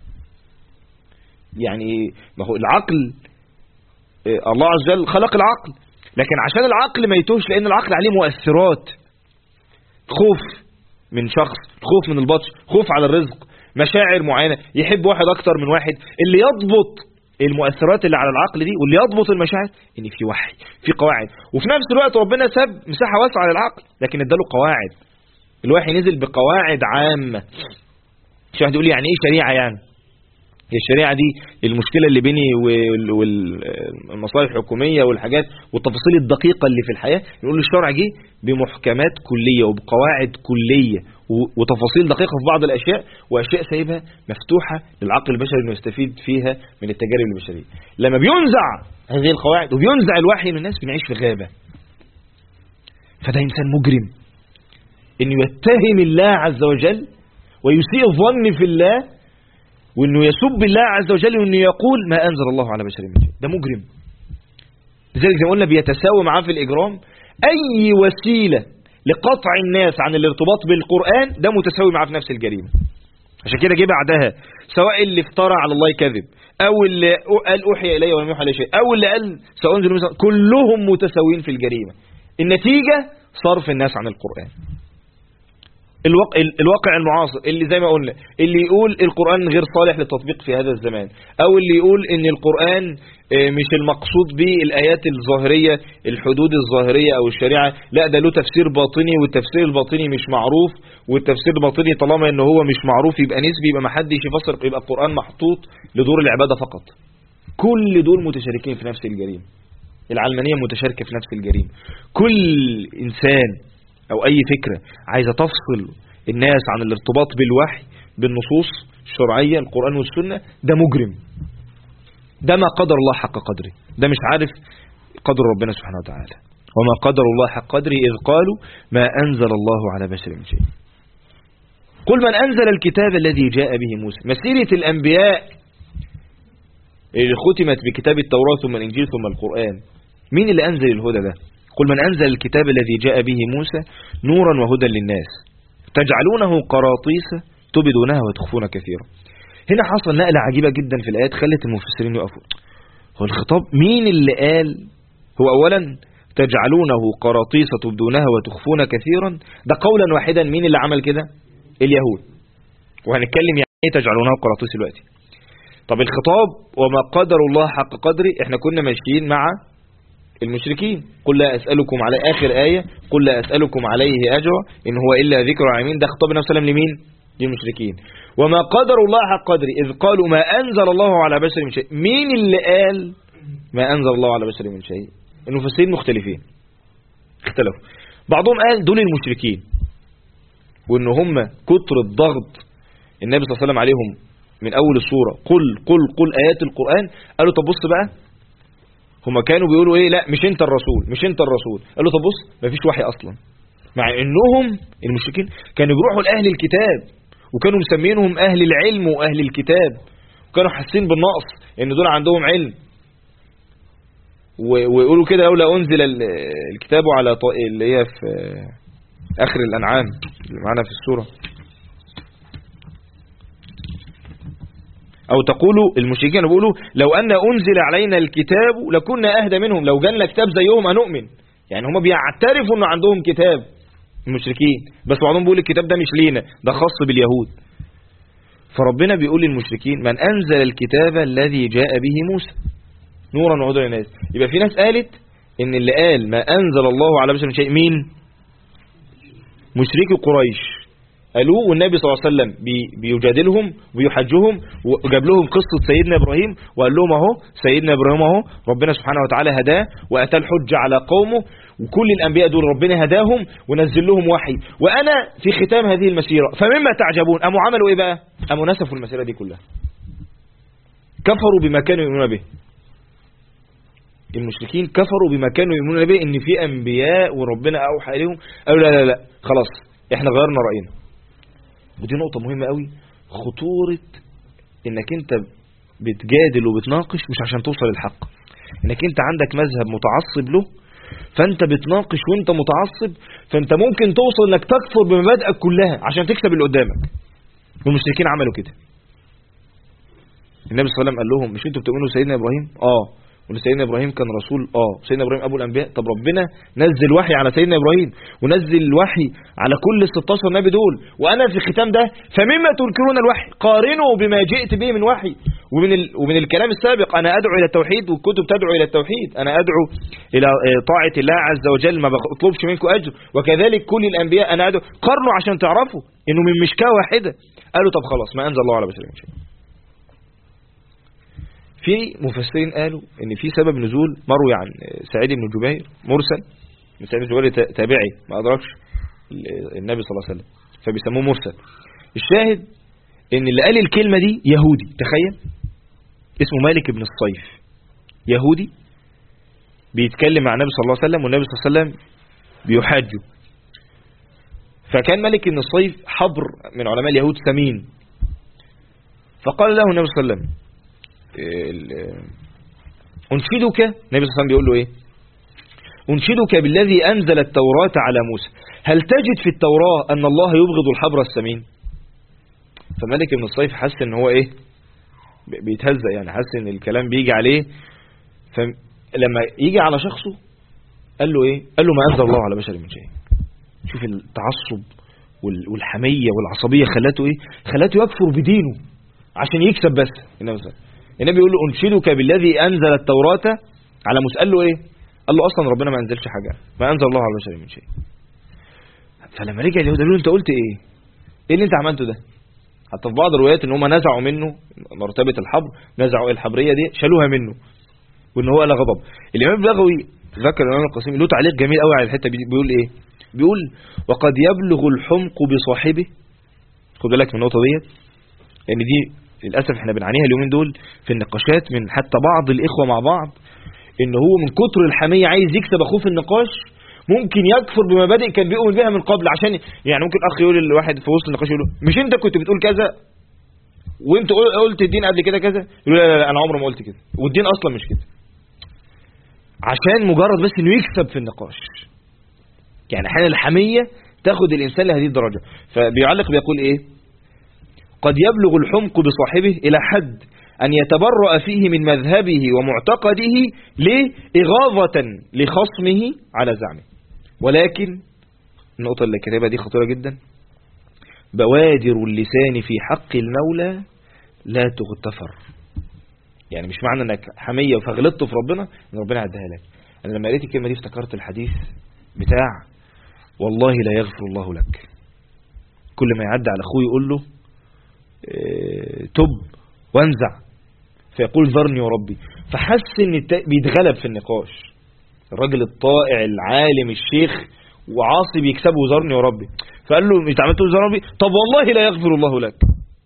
يعني ما هو العقل الله عز وجل خلق العقل، لكن عشان العقل ما يتوهش، لان العقل عليه مؤثرات، خوف من شخص، خوف من البطش، خوف على الرزق، مشاعر معينه، يحب واحد اكتر من واحد. اللي يضبط المؤثرات اللي على العقل دي واللي يضبط المشاعر ان في وحي، في قواعد. وفي نفس الوقت ربنا ساب مساحه واسعه للعقل، لكن اداله قواعد. الوحي نزل بقواعد عامه. مش واحد يقول لي يعني ايه شريعه؟ يعني هي الشريعه دي المشكله اللي بيني والمصالح الحكوميه والحاجات والتفاصيل الدقيقه اللي في الحياه، نقول الشرع جه بمحكمات كليه وبقواعد كليه وتفاصيل دقيقه في بعض الاشياء، واشياء سايبها مفتوحه للعقل البشري انه يستفيد فيها من التجارب البشريه. لما بينزع هذه القواعد وبينزع الوحي من الناس بنعيش في غابه. فده انسان مجرم انه يتهم الله عز وجل ويسيء الظن في الله، وانه يسب الله عز وجل، وانه يقول ما انزل الله على بشر من شيء. ده مجرم. لذلك زي ما قلنا بيتساوى معاه في الاجرام. اي وسيله لقطع الناس عن الارتباط بالقران ده متساوي معاه في نفس الجريمه. عشان كده جه بعدها سواء اللي افترى على الله كذب، او اللي قال اوحي الي ولم يوحى الي شيء، او اللي قال سأنزل مثلا، كلهم متساويين في الجريمه. النتيجه صرف الناس عن القران. الواقع المعاصر اللي زي ما قلنا، اللي يقول القرآن غير صالح للتطبيق في هذا الزمان، او اللي يقول ان القرآن مش المقصود به الآيات الظاهرية، الحدود الظاهرية او الشريعة، لا ده له تفسير باطني، والتفسير الباطني مش معروف، والتفسير الباطني طالما ان هو مش معروف يبقى نسبي، يبقى ما حدش يفسر، يبقى القرآن محطوط لدور العبادة فقط. كل دول متشاركين في نفس الجريمة. العلمانية متشاركة في نفس الجريمة. كل إنسان او اي فكرة عايزة تفصل الناس عن الارتباط بالوحي بالنصوص الشرعية القرآن والسنة، ده مجرم. ده ما قدر الله حق قدره، ده مش عارف قدر ربنا سبحانه وتعالى. وما قدر الله حق قدره إذ قالوا ما أنزل الله على بشر من شيء. قل من أنزل الكتاب الذي جاء به موسى. مسيرة الأنبياء اللي ختمت بكتاب التوراة ثم الإنجيل ثم القرآن، مين اللي أنزل الهدى ده؟ قل من أنزل الكتاب الذي جاء به موسى نورا وهدى للناس تجعلونه قراطيس تبدونها وتخفون كثيرا. هنا حصل نقلة عجيبة جدا في الآيات خلت المفسرين يقفوا. هو الخطاب مين اللي قال؟ هو أولا تجعلونه قراطيس تبدونها وتخفون كثيرا، ده قولا واحدا. مين اللي عمل كده؟ اليهود. وهنتكلم يعني ايه تجعلونها قراطيس دلوقتي. طب الخطاب وما قدر الله حق قدره، احنا كنا ماشيين مع المشركين. قل لا أسألكم على آخر آية، قل لا أسألكم عليه أجرا إن هو إلا ذكر العالمين. ده خطاب النبي صلى الله عليه وسلم لمين؟ للمشركين. وما قدر الله حق قدره إذ قالوا ما أنزل الله على بشر من شيء. مين اللي قال ما أنزل الله على بشر من شيء؟ المفسرين مختلفين، اختلفوا. بعضهم قال دول المشركين، وان هم كتر الضغط النبي صلى الله عليه وسلم عليهم من اول السورة، قل آيات القرآن. قالوا طب بص بقى، هم كانوا بيقولوا ايه؟ لا مش انت الرسول، مش انت الرسول. قالوا طب بص، مفيش وحي اصلا، مع انهم المشركين كانوا بيروحوا لاهل الكتاب وكانوا مسمينهم اهل العلم واهل الكتاب، وكانوا حاسين بالنقص ان دول عندهم علم، ويقولوا كده لولا انزل الكتاب على اللي هي في اخر الانعام اللي معانا في السورة، او تقولوا المشركين بيقولوا لو ان انزل علينا الكتاب لكنا اهدى منهم، لو جالنا كتاب زيهم هنؤمن. يعني هم بيعترفوا ان عندهم كتاب المشركين، بس بعضهم بيقول الكتاب ده مش لينا، ده خاص باليهود. فربنا بيقول للمشركين من انزل الكتاب الذي جاء به موسى نورا وهدى للناس. يبقى في ناس قالت ان اللي قال ما انزل الله على بشر من شيء مين؟ مشركي قريش قالوه، والنبي صلى الله عليه وسلم بيجادلهم وبيحجهم، وجاب لهم قصة سيدنا إبراهيم وقال لهم اهو سيدنا إبراهيم اهو ربنا سبحانه وتعالى هداه وأتى الحجة على قومه، وكل الأنبياء دول ربنا هداهم ونزل لهم وحي، وأنا في ختام هذه المسيرة فمما تعجبون. أموا عملوا إيه بقى؟ أموا نسفوا المسيرة دي كلها، كفروا بما كانوا يؤمنون به. المشركين كفروا بما كانوا يؤمنون به، إن في أنبياء وربنا أوحى إليهم، قالوا لا لا لا خلاص إحنا غيرنا رأينا. ودي نقطة مهمة قوي، خطورة انك انت بتجادل وبتناقش مش عشان توصل للحق، انك انت عندك مذهب متعصب له فانت بتناقش وانت متعصب، فانت ممكن توصل انك تكفر بمبادئك كلها عشان تكسب اللي قدامك. والمشركين عملوا كده. النبي صلى الله عليه وسلم قال لهم مش انتوا بتؤمنوا سيدنا ابراهيم؟ وان سيدنا ابراهيم كان رسول، سيدنا ابراهيم ابو الانبياء. طب ربنا نزل وحي على سيدنا ابراهيم ونزل الوحي على كل ال16 نبي دول، وانا في الختام ده فمما تنكرون الوحي قارنوا بما جئت به من وحي. ومن الكلام السابق انا ادعو الى التوحيد والكتب تدعو الى التوحيد، انا ادعو الى طاعه الله عز وجل ما بطلبش منكم اجر، وكذلك كل الانبياء انا ادعو. قارنوا عشان تعرفوا انه من مشكاه واحده. قالوا طب خلاص ما انزل الله على بشر من شيء. في مفسرين قالوا ان في سبب نزول مروي عن سعيد بن جبير مرسل، سعيد بن جبير تابعي ما ادركش النبي صلى الله عليه وسلم فبيسموه مرسل. الشاهد ان اللي قال الكلمة دي يهودي، تخيل اسمه مالك بن الصيف، يهودي بيتكلم مع النبي صلى الله عليه وسلم والنبي صلى الله عليه وسلم بيحاجه. فكان مالك بن الصيف حبر من علماء اليهود ثمين، فقال له النبي صلى الله عليه وسلم أنشدك، النبي صلى الله عليه وسلم بيقول له إيه؟ أنشدك بالذي أنزل التوراة على موسى، هل تجد في التوراة أن الله يبغض الحبر السمين؟ فمالك بن الصيف حس إن هو إيه؟ بيتهزأ، يعني حس إن الكلام بيجي عليه، فلما يجي على شخصه قال له إيه؟ قال له ما أنزل الله على بشر من شيء. شوف التعصب والحمية والعصبية خلاته إيه؟ خلاته يكفر بدينه عشان يكسب بس. النبي يقول له أنشدك بالذي أنزل التوراة على موسى. قال له إيه؟ قال له أصلا ربنا ما أنزلش حاجة، ما أنزل الله على بشر من شيء. فلما رجع اليهود قالوا له أنت قلت إيه؟ إيه اللي أنت عملته ده؟ حتى في بعض الروايات إن هم نزعوا منه مرتبة الحبر، نزعوا الحبرية دي شالوها منه، وإن هو قال غضب. الإمام البغوي ذكر الإمام القاسمي له تعليق جميل قوي على الحتة، بيقول إيه؟ بيقول وقد يبلغ الحمق بصاحبه. خد بالك من النقطة ديت، لأن دي للأسف احنا بنعانيها اليومين دول في النقاشات من حتى بعض الإخوة مع بعض، إن هو من كتر الحمية عايز يكسب أخوه في النقاش، ممكن يكفر بمبادئ كان بيؤمن بها من قبل، عشان يعني ممكن أخ يقول لواحد في وسط النقاش، يقول له مش أنت كنت بتقول كذا وأنت قلت الدين قبل كده كذا؟ يقول لا لا لا أنا عمري ما قلت كده، والدين أصلا مش كده، عشان مجرد بس إنه يكسب في النقاش. يعني أحيانا الحمية تاخد الإنسان لهذه الدرجة. فبيعلق بيقول إيه؟ قد يبلغ الحمق بصاحبه إلى حد أن يتبرأ فيه من مذهبه ومعتقده لإغاظة لخصمه على زعمه. ولكن النقطة اللي كتبها دي خطيرة جدا، بوادر اللسان في حق المولى لا تغتفر. يعني مش معنى انك حمية فغلطت في ربنا ان ربنا عدها لك. انا لما قريت الكلمة دي افتكرت الحديث بتاع والله لا يغفر الله لك، كل ما يعدي على اخوه يقول له تب وانزع، فيقول ذرني وربي، فحس ان بيتغلب في النقاش. الراجل الطائع العالم الشيخ وعاصي بيكسبه وزارني وربي. فقال له انت عملت وزار ربي؟ طب والله لا يغفر الله لك.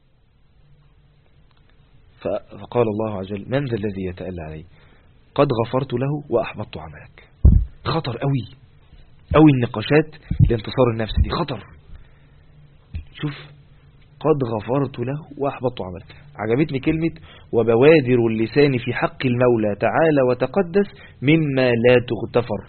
فقال الله عز وجل من ذا الذي يتألى عليه قد غفرت له وأحبطت عملك. خطر قوي النقاشات لانتصار النفس دي، خطر. شوف قد غفرت له وأحبطت عملك. عجبتني كلمة وبوادر اللسان في حق المولى تعالى وتقدس مما لا تغتفر.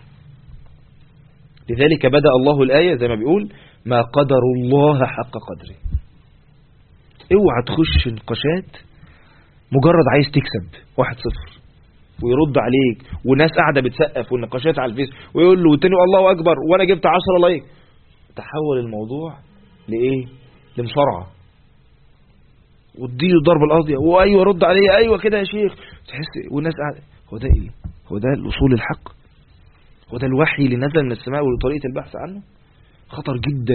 لذلك بدأ الله الآية زي ما بيقول ما قدر الله حق قدره. اوعى تخش نقاشات مجرد عايز تكسب 1-0 ويرد عليك والناس قاعدة بتسقف والنقاشات على الفيس ويقول له والتاني الله أكبر وأنا جبت 10 لايك. تحول الموضوع لإيه؟ لمصارعة وتديله ضرب القاضية وأيوة رد عليه أيوة كده يا شيخ. تحس والناس قاعدة. هو ده إيه؟ هو ده الأصول الحق؟ هو ده الوحي اللي نزل من السماء وطريقة البحث عنه؟ خطر جدا.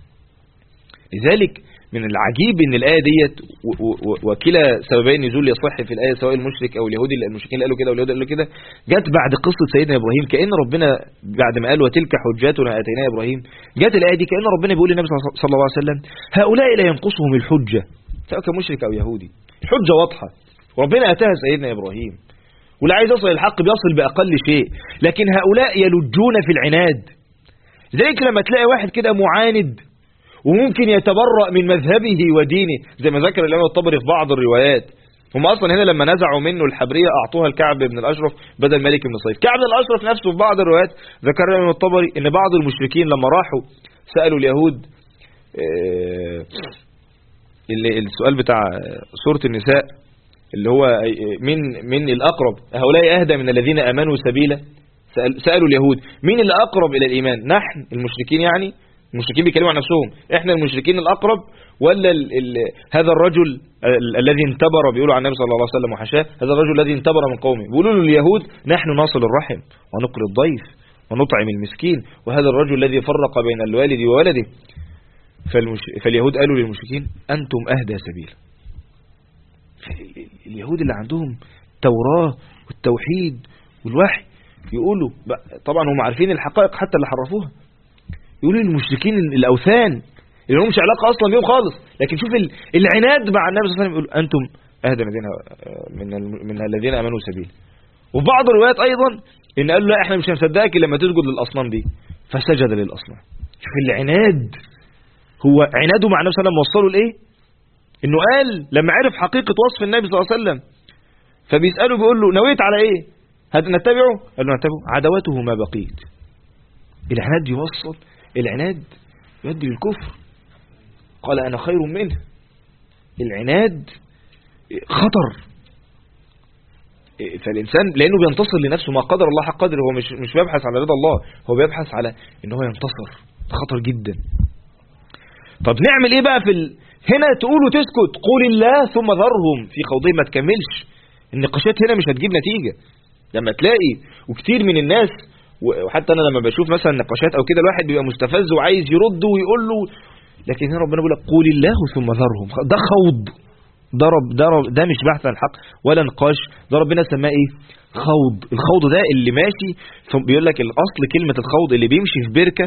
لذلك من العجيب ان الآية ديت وكلا سببين نزول يصح في الآية سواء المشرك او اليهودي، المشركين اللي قالوا كده واليهود قالوا كده، جت بعد قصة سيدنا إبراهيم. كأن ربنا بعد ما قال وتلك حجاتنا آتيناها إبراهيم، جت الآية دي كأن ربنا بيقول للنبي صلى الله عليه وسلم هؤلاء لا ينقصهم الحجة سواء كمشرك او يهودي، الحجة واضحة وربنا أتاها سيدنا إبراهيم، واللي عايز يصل الحق بيصل بأقل شيء، لكن هؤلاء يلجون في العناد. لذلك لما تلاقي واحد كده معاند وممكن يتبرأ من مذهبه ودينه زي ما ذكر الإمام الطبري في بعض الروايات، هم أصلا هنا لما نزعوا منه الحبرية أعطوها الكعب بن الأشرف بدل مالك بن صيف. كعب بن الأشرف نفسه في بعض الروايات ذكر الإمام الطبري إن بعض المشركين لما راحوا سألوا اليهود السؤال بتاع سورة النساء اللي هو من الأقرب هؤلاء أهدى من الذين آمنوا سبيلا، سألوا اليهود مين اللي أقرب إلى الإيمان؟ نحن المشركين، يعني المشركين بيكلموا عن نفسهم احنا المشركين الأقرب ولا هذا الرجل الذي انتبر، بيقولوا عن النبي صلى الله عليه وسلم وحشاه هذا الرجل الذي انتبر من قومه، بيقولوا له اليهود نحن نصل الرحم ونقري الضيف ونطعم المسكين وهذا الرجل الذي فرق بين الوالد وولده. فاليهود قالوا للمشركين أنتم أهدى سبيلا. اليهود اللي عندهم توراة والتوحيد والوحي يقولوا طبعا هم عارفين الحقائق حتى اللي حرفوها، يقولوا للمشركين الأوثان اللي هم مش علاقة أصلا بيهم خالص، لكن شوف العناد مع النبي صلى الله عليه وسلم، يقول أنتم أهدى من الذين آمنوا سبيلا. وفي بعض الروايات أيضا إن قالوا لا إحنا مش هنصدقك لما تسجد للأصنام دي، فسجد للأصنام. شوف العناد، هو عناده مع النبي صلى الله عليه وسلم وصلوا لإيه؟ إنه قال لما عرف حقيقة وصف النبي صلى الله عليه وسلم فبيسأله بيقول له نويت على إيه؟ نتبعه؟ قال له نتبعه عدوته ما بقيت. العناد يوصل، العناد يؤدي للكفر. قال أنا خير منه. العناد خطر. فالإنسان لأنه بينتصر لنفسه ما قدر الله حق قدره، هو مش بيبحث على رضا الله، هو بيبحث على إنه هو ينتصر. خطر جدا. طب نعمل إيه بقى هنا تقول وتسكت؟ قول الله ثم ذرهم في خوضهم، ما تكملش. النقاشات هنا مش هتجيب نتيجة. لما تلاقي وكتير من الناس، وحتى أنا لما بشوف مثلا نقاشات أو كده الواحد بيبقى مستفز وعايز يرد ويقول له، لكن هنا ربنا بيقول لك قول الله ثم ذرهم. ده خوض، ده مش بحث عن الحق ولا نقاش، ده ربنا سماه ايه؟ خوض. الخوض ده اللي ماشي، بيقول لك الأصل كلمة الخوض اللي بيمشي في بركة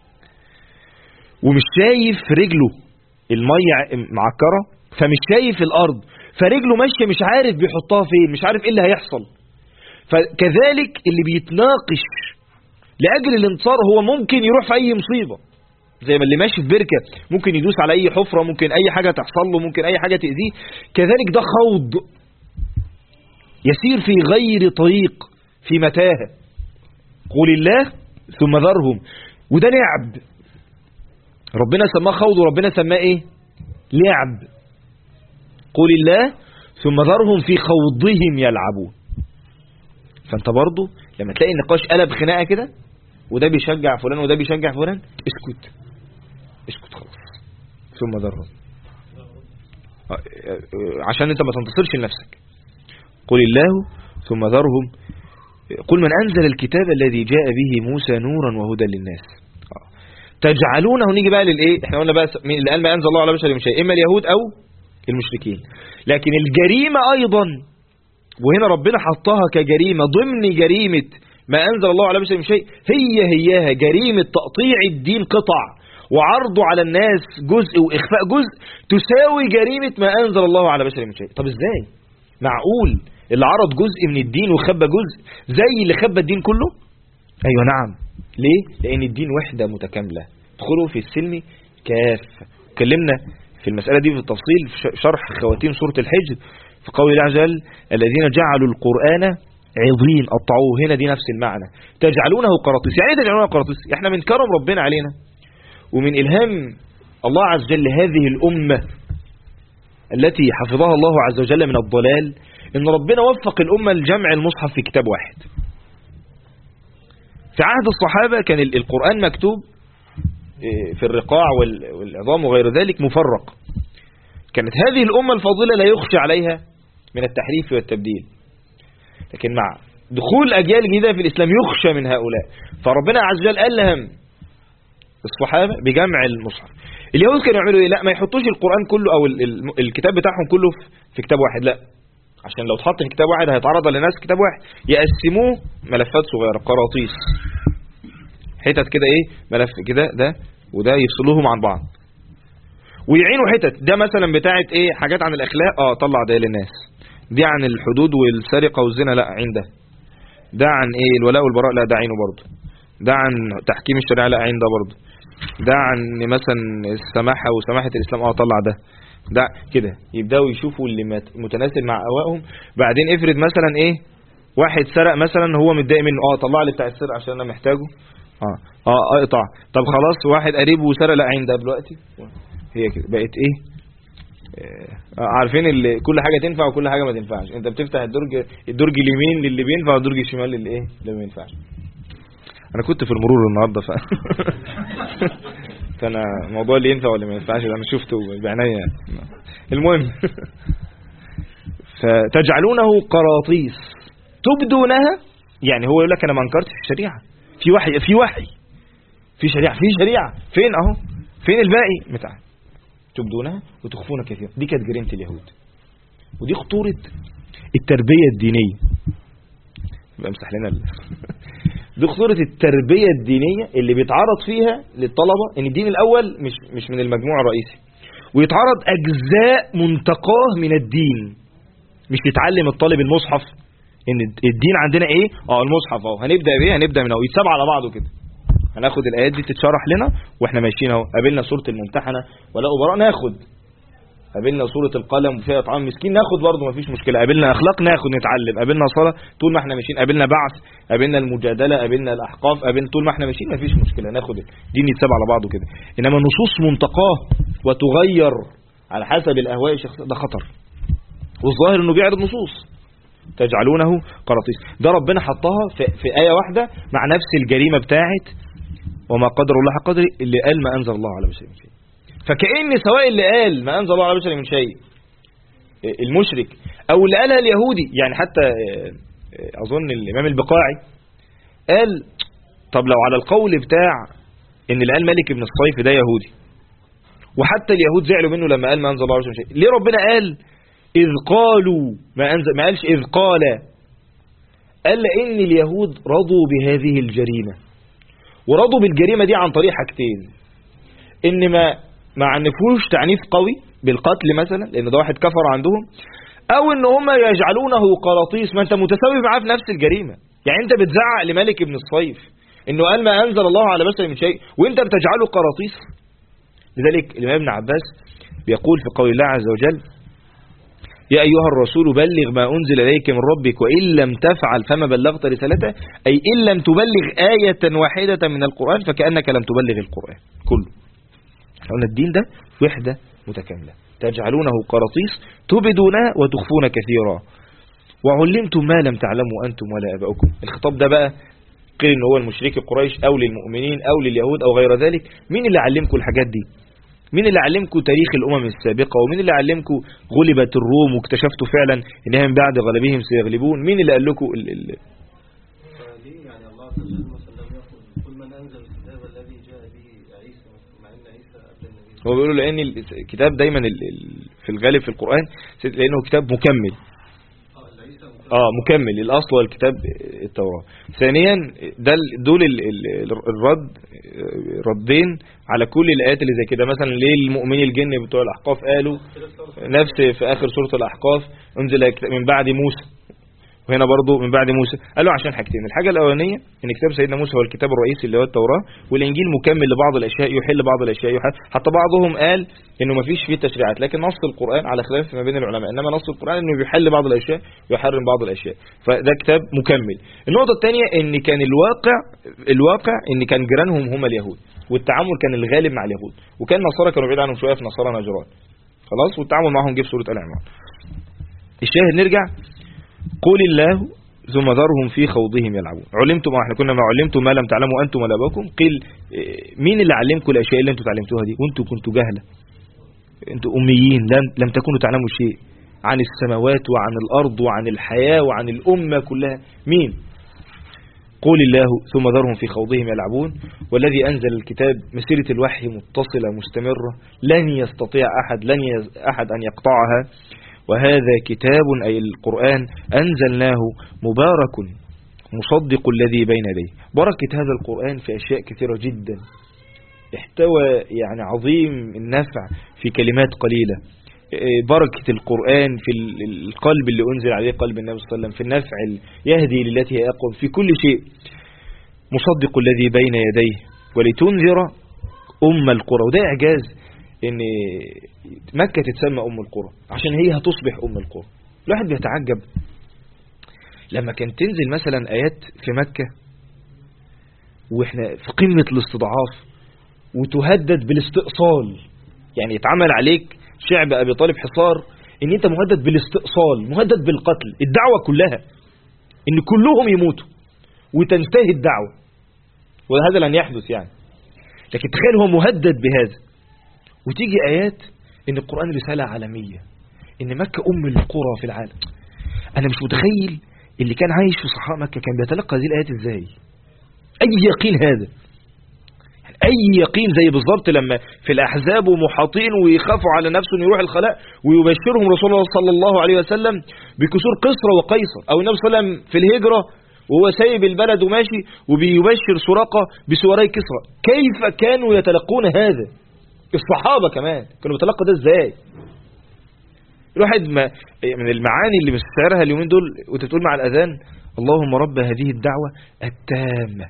ومش شايف رجله المية معكرة فمش شايف الأرض، فرجله ماشية مش عارف بيحطها فين، مش عارف ايه اللي هيحصل. فكذلك اللي بيتناقش لأجل الانتصار هو ممكن يروح في أي مصيبة، زي ما اللي ماشي في بركة ممكن يدوس على أي حفرة، ممكن أي حاجة تحصل له، ممكن أي حاجة تأذيه. كذلك ده خوض يسير في غير طريق، في متاهة. قول الله ثم ذرهم، وده لعب. ربنا سماه خوض وربنا سماه ايه؟ لعب. قول الله ثم ذرهم في خوضهم يلعبون. فانت برضو لما تلاقي النقاش قلب خناقة كده وده بيشجع فلان وده بيشجع فلان، اسكت خلاص. ثم ذرهم عشان انت ما تنتصرش لنفسك. قل الله ثم ذرهم. قل من أنزل الكتاب الذي جاء به موسى نورا وهدى للناس تجعلونه. نيجي بقى للايه، احنا قلنا بقى اللي قال ما انزل الله على بشر من شيء، اما اليهود او المشركين. لكن الجريمة ايضا، وهنا ربنا حطها كجريمة ضمن جريمة ما أنزل الله على بشر من شيء هياها جريمة تقطيع الدين قطع وعرضه على الناس جزء وإخفاء جزء تساوي جريمة ما أنزل الله على بشر من شيء. طب إزاي معقول اللي عرض جزء من الدين وخبى جزء زي اللي خبى الدين كله؟ أيوة نعم. ليه؟ لأن الدين وحدة متكاملة. ادخلوا في السلم كافة. اتكلمنا في المسألة دي في التفصيل في شرح خواتيم سورة الحجر في قول الله عز وجل الذين جعلوا القرآن عضين قطعوه. هنا دي نفس المعنى، تجعلونه قراطيس. يعني ايه تجعلونه قراطيس؟ احنا من كرم ربنا علينا ومن إلهام الله عز وجل هذه الأمة التي حفظها الله عز وجل من الضلال ان ربنا وفق الأمة لجمع المصحف في كتاب واحد. في عهد الصحابة كان القرآن مكتوب في الرقاع والعظام وغير ذلك مفرق. كانت هذه الأمة الفاضلة لا يخشى عليها من التحريف والتبديل، لكن مع دخول أجيال جديدة في الإسلام يخشى من هؤلاء، فربنا عز وجل ألهم الصحابة بجمع المصحف. اليهود كانوا يعملوا إيه؟ لا ما يحطوش القرآن كله أو الكتاب بتاعهم كله في كتاب واحد، لا، عشان لو اتحط في كتاب واحد هيتعرض للناس كتاب واحد، يقسموه ملفات صغيرة قراطيس، حتت كده ايه ملف كده ده وده يفصلوهم عن بعض ويعينوا حتت. ده مثلا بتاعت ايه حاجات عن الاخلاق طلع ده للناس، دي عن الحدود والسرقة والزنا لا عين ده عن ايه الولاء والبراء لا ده عينه برضه، ده عن تحكيم الشريعة لا عين ده برضه، ده عن مثلا السماحة وسماحة الاسلام طلع ده كده. يبداوا يشوفوا اللي متناسب مع اهوائهم. بعدين افرض مثلا ايه واحد سرق مثلا هو متضايق منه طلع لي بتاع السرقة عشان انا محتاجه اقطع. طب خلاص واحد قريب وسرق لا عين ده دلوقتي. هي كده بقت ايه عارفين اللي كل حاجة تنفع وكل حاجة ما تنفعش. انت بتفتح الدرج اليمين للي بينفع والدرج الشمال للي ايه اللي ما ينفعش. انا كنت في المرور النهارده فانا الموضوع اللي ينفع ولا ما ينفعش انا شفته بعناية. المهم فتجعلونه قراطيس تبدونها، يعني هو يقول لك انا ما انكرتش الشريعة، في وحي في شريعة فين اهو فين الباقي بتاع تبدونها وتخفون كثير. دي كانت جريمة اليهود، ودي خطورة التربية الدينية. يبقى امسح لنا دي خطورة التربية الدينية اللي بيتعرض فيها للطلبة ان الدين الاول مش من المجموع الرئيسي، ويتعرض اجزاء منتقاه من الدين. مش يتعلم الطالب المصحف ان الدين عندنا ايه المصحف هنبدأ بايه هنبدأ من يتساب على بعضه كده. هناخد الايات دي تتشرح لنا واحنا ماشيين اهو. قابلنا سورة الممتحنة ولا براء ناخد، قابلنا سورة القلم وفيها اطعام مسكين ناخد برضه مفيش مشكلة، قابلنا اخلاق ناخد نتعلم، قابلنا صلاة طول ما احنا ماشيين، قابلنا بعث، قابلنا المجادلة، قابلنا الاحقاف، قابلنا طول ما احنا ماشيين مفيش مشكلة ناخد الدين يتساب على بعضه كده. انما النصوص منتقاه وتغير على حسب الاهواء الشخصية ده خطر، والظاهر انه بيعرض نصوص تجعلونه قراطيس. ده ربنا حطها في آية واحدة مع نفس الجريمة بتاعت وما قدر الله حق قدره اللي قال ما أنزل الله على بشر من شيء. فكأن سواء اللي قال ما أنزل الله على بشر من شيء المشرك أو اللي قالها اليهودي، يعني حتى أظن الإمام البقاعي قال طب لو على القول بتاع إن اللي قال مالك بن الصيف ده يهودي وحتى اليهود زعلوا منه لما قال ما أنزل الله على بشر من شيء، ليه ربنا قال إذ قالوا ما قالش إذ قال لأن اليهود رضوا بهذه الجريمة، ورضوا بالجريمة دي عن طريق حاجتين: إن ما عنفوش تعنيف قوي بالقتل مثلا لأن ده واحد كفر عندهم، أو إن هم يجعلونه قراطيس. ما أنت متساوي معاه في نفس الجريمة، يعني أنت بتزعق لمالك بن الصيف إنه قال ما أنزل الله على بشر من شيء وأنت بتجعله قراطيس. لذلك الإمام ابن عباس بيقول في قول الله عز وجل يا أيها الرسول بلغ ما أنزل إليك من ربك وإن لم تفعل فما بلغت رسالته، أي إن لم تبلغ آية واحدة من القرآن فكأنك لم تبلغ القرآن كله. قلنا الدين ده وحدة متكاملة. تجعلونه قراطيس تبدونها وتخفون كثيرا وعلمتم ما لم تعلموا أنتم ولا أباؤكم. الخطاب ده بقى قيل إن هو المشرك قريش أو للمؤمنين أو لليهود أو غير ذلك. مين اللي علمكم الحاجات دي؟ مين اللي علمكم تاريخ الأمم السابقة؟ ومين اللي علمكم غلبت الروم واكتشفتوا فعلا إنها من بعد غلبهم سيغلبون؟ مين اللي قال لكم ليه يعني الله عز وجل مثلا لم يقل كل من أنزل الكتاب الذي جاء به عيسى مع أن عيسى قبل النبي؟ هو بيقولوا لأن الكتاب دايما في الغالب في القرآن لأنه كتاب مكمل. عيسى مكمل مكمل الأصل والكتاب التوراة. ثانيا دول ردين على كل الآيات اللي زي كده. مثلا ليه المؤمنين الجن بتوع الأحقاف قالوا نفس في آخر سورة الأحقاف انزل من بعد موسى، وهنا برضو من بعد موسى. قالوا عشان حاجتين: الحاجة الأولانية ان كتاب سيدنا موسى هو الكتاب الرئيسي اللي هو التوراة، والإنجيل مكمل لبعض الأشياء يحل بعض الأشياء حتى بعضهم قال انه ما فيش فيه تشريعات، لكن نص القرآن على خلاف ما بين العلماء، انما نص القرآن انه بيحل بعض الأشياء ويحرم بعض الأشياء، فده كتاب مكمل. النقطة الثانية ان كان الواقع ان كان جيرانهم هم اليهود، والتعامل كان الغالب مع اليهود، وكان النصارى كانوا بعيد عنهم شوية في نصارى نجران خلاص، والتعامل معهم جه في سورة آل عمران. الشاهد نرجع: قل الله ثم ذرهم في خوضهم يلعبون. علمتم، احنا كنا ما علمتم ما لم تعلموا انتم ولا اباكم. قيل مين اللي علمكم الاشياء اللي انتم تعلمتوها دي وانتم كنتوا جهله؟ انتم اميين، لم تكونوا تعلموا شيء عن السماوات وعن الارض وعن الحياه وعن الامه كلها. مين؟ قل الله ثم ذرهم في خوضهم يلعبون والذي انزل الكتاب مسيره الوحي متصله مستمره، لن يستطيع احد ان يقطعها. وهذا كتاب أي القرآن أنزلناه مبارك مصدق الذي بين يديه. بركة هذا القرآن في أشياء كثيرة جدا، احتوى يعني عظيم النفع في كلمات قليلة. بركة القرآن في القلب اللي أنزل عليه قلب النبي صلى الله عليه وسلم، في النفع يهدي للتي هي أقوم في كل شيء. مصدق الذي بين يديه ولتنذر القرى. وده إعجاز ان مكة تتسمى القرى عشان هي هتصبح القرى. الواحد بيتعجب لما كانت تنزل مثلا آيات في مكة واحنا في قمة الاستضعاف وتهدد بالاستئصال، يعني يتعمل عليك شعب أبي طالب حصار ان انت مهدد بالاستئصال، مهدد بالقتل، الدعوة كلها ان كلهم يموتوا وتنتهي الدعوة، وهذا لن يحدث يعني. لكن تخيل هو مهدد بهذا، وتيجي آيات ان القرآن رسالة عالمية، ان مكة القرى في العالم. انا مش متخيل اللي كان عايش في صحراء مكة كان بيتلقى هذه الآيات ازاي. اي يقين هذا، يعني اي يقين زي بالظبط لما في الاحزاب ومحاطين ويخافوا على نفسه انه يروح الخلاء ويبشرهم رسول الله صلى الله عليه وسلم بكسور قسرى وقيصر، او النبي صلى الله عليه وسلم في الهجرة وهو سايب البلد وماشي وبيبشر سراقة بسواري كسرى. كيف كانوا يتلقون هذا؟ الصحابة كمان كانوا بيتلقوا ده ازاي؟ الواحد من المعاني اللي مستعرها اليومين دول وانت بتقول مع الأذان: اللهم رب هذه الدعوة التامة.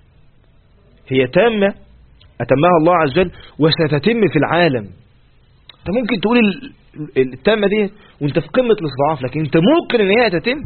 هي تامة أتمها الله عز وجل وستتم في العالم. انت ممكن تقول التامة دي وانت في قمة الاستضعاف، لكن انت ممكن ان هي تتم.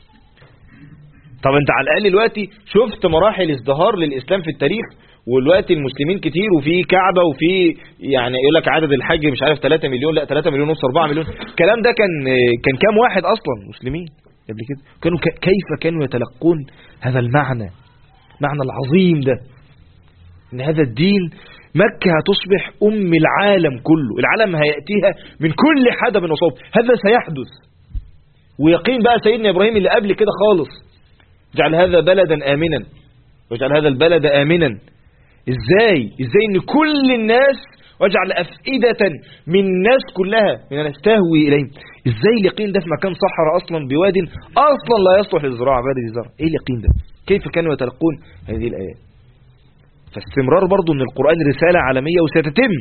طب انت على الأقل دلوقتي شفت مراحل ازدهار للإسلام في التاريخ، والوقت المسلمين كتير وفي كعبة وفي يعني يقول لك عدد الحج مش عارف 3 مليون، لا 3 مليون ونص 4 مليون. الكلام ده كان كام واحد اصلا مسلمين قبل كده؟ كيف كانوا يتلقون هذا المعنى العظيم ده، ان هذا الدين مكة هتصبح العالم كله، العالم هيأتيها من كل حدب وصوب، هذا سيحدث. ويقين بقى سيدنا إبراهيم اللي قبل كده خالص: اجعل هذا بلدا آمنا واجعل هذا البلد آمنا. ازاي ان كل الناس واجعل أفئدة من الناس كلها من الناس تهوي إليهم. ازاي اليقين ده في مكان صحراء اصلا بواد اصلا لا يصلح للزراعة، بلد الزرع؟ ايه اليقين ده؟ كيف كانوا يتلقون هذه الآيات؟ فاستمرار برضو ان القرآن رسالة عالمية وستتم.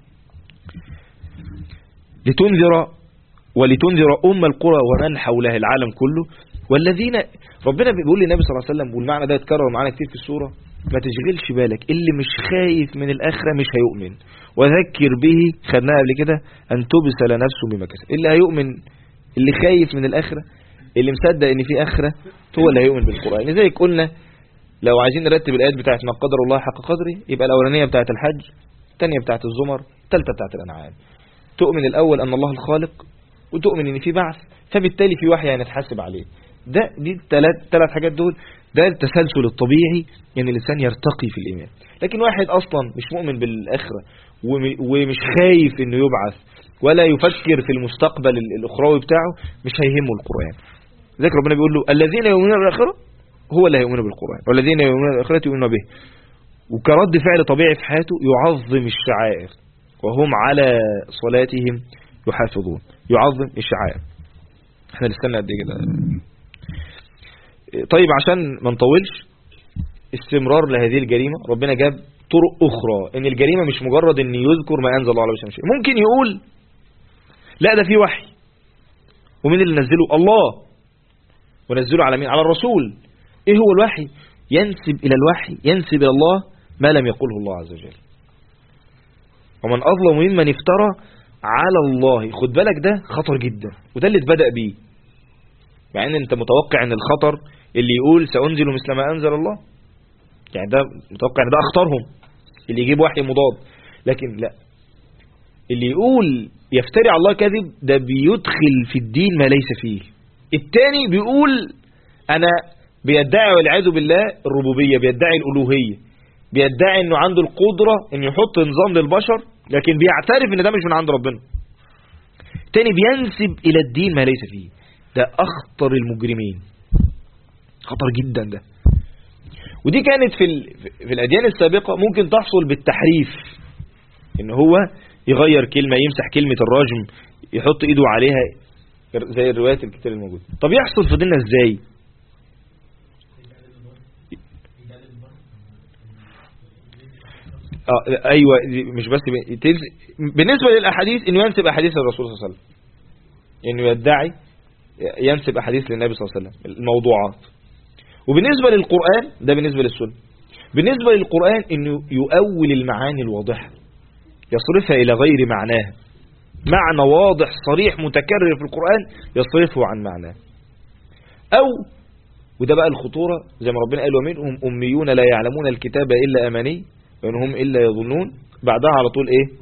ولتنذر القرى ومن حولها، العالم كله. والذين ربنا بيقول للنبي صلى الله عليه وسلم، والمعنى ده يتكرر معانا كتير في السورة: ما تشغلش بالك، اللي مش خايف من الآخرة مش هيؤمن. وذكر به، خدناها قبل كده، أن تبسل نفسه بما كسب. اللي هيؤمن، اللي خايف من الآخرة، اللي مصدق ان في آخرة، هو اللي هيؤمن بالقرآن. لذلك قلنا لو عايزين نرتب الآيات بتاعت ما قدر الله حق قدره، يبقى الأولانية بتاعت الحج، الثانية بتاعت الزمر، الثالثة بتاعت الأنعام. تؤمن الأول أن الله الخالق، وتؤمن ان في بعث، فبالتالي في وحي هنتحاسب عليه. دي الثلاث حاجات دول، ده التسلسل الطبيعي ان الانسان يرتقي في الايمان. لكن واحد اصلا مش مؤمن بالاخره ومش خايف انه يبعث ولا يفكر في المستقبل الاخروي بتاعه، مش هيهمه القران. ذكر ربنا بيقول له: الذين يؤمنون بالاخره هو اللي هيؤمنون بالقران، والذين يؤمنون بالاخره يؤمنون به. وكرد فعل طبيعي في حياته يعظم الشعائر وهم على صلاتهم يحافظون. يعظم الشعائر. احنا نستنى قد ايه كده؟ طيب عشان ما نطولش، استمرار لهذه الجريمة ربنا جاب طرق أخرى، إن الجريمة مش مجرد إن يذكر ما أنزل الله على بشر من شيء. ممكن يقول لا ده في وحي، ومين اللي نزله؟ الله، ونزله على مين؟ على الرسول. إيه هو الوحي؟ ينسب إلى الوحي، ينسب إلى الله ما لم يقله الله عز وجل. ومن أظلم ممن افترى على الله. خد بالك ده خطر جدا، وده اللي اتبدأ بيه، مع ان انت متوقع ان الخطر اللي يقول سأنزل مثل ما أنزل الله، يعني ده متوقع ان ده اخطرهم اللي يجيب وحي مضاد. لكن لا، اللي يقول يفتري على الله كذب ده بيدخل في الدين ما ليس فيه. التاني بيقول انا بيدعي والعياذ بالله الربوبية، بيدعي الألوهية، بيدعي انه عنده القدرة ان يحط نظام للبشر، لكن بيعترف ان ده مش من عند ربنا. التاني بينسب الى الدين ما ليس فيه. ده اخطر المجرمين، خطر جدا ده. ودي كانت في الأديان السابقة ممكن تحصل بالتحريف، ان هو يغير كلمة، يمسح كلمة الرجم، يحط ايده عليها زي الروايات الكتير الموجودة. طب يحصل في ديننا ازاي؟ ايوه، مش بس بالنسبة للأحاديث انه ينسب أحاديث الرسول صلى الله عليه وسلم، انه يدعي ينسب أحاديث للنبي صلى الله عليه وسلم الموضوعات. وبالنسبة للقرآن ده بالنسبة للسنة. بالنسبة للقرآن انه يؤول المعاني الواضحة، يصرفها الى غير معناها. معنى واضح صريح متكرر في القرآن يصرفه عن معناه. او وده بقى الخطورة، زي ما ربنا قال ومنهم أميون لا يعلمون الكتاب إلا أماني وإنهم إلا يظنون. بعدها على طول ايه؟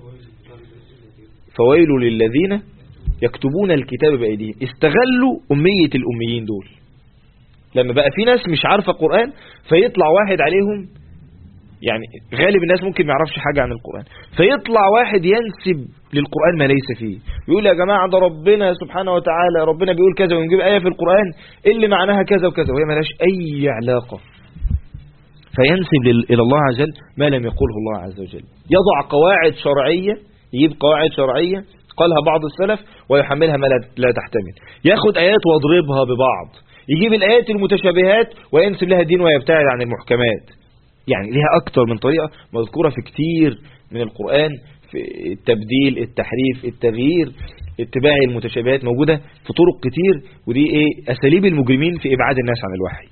فويل للذين يكتبون الكتاب بأيديهم. استغلوا أمية الأميين دول، لما بقى في ناس مش عارفة القرآن فيطلع واحد عليهم، يعني غالب الناس ممكن ما يعرفش حاجة عن القرآن، فيطلع واحد ينسب للقرآن ما ليس فيه، يقول يا جماعة ده ربنا سبحانه وتعالى ربنا بيقول كذا، ونجيب آية في القرآن اللي معناها كذا وكذا وهي ما لهاش أي علاقة. فينسب إلى الله عز وجل ما لم يقوله الله عز وجل. يضع قواعد شرعية، يجيب قواعد شرعية قالها بعض السلف ويحملها ما لا تحتمل. ياخد آيات واضربها ببعض، يجيب الآيات المتشابهات وينسب لها دين ويبتعد عن المحكمات. يعني لها أكتر من طريقة مذكورة في كتير من القرآن، في التبديل، التحريف، التغيير، اتباع المتشابهات، موجودة في طرق كتير. ودي ايه؟ أساليب المجرمين في إبعاد الناس عن الوحي.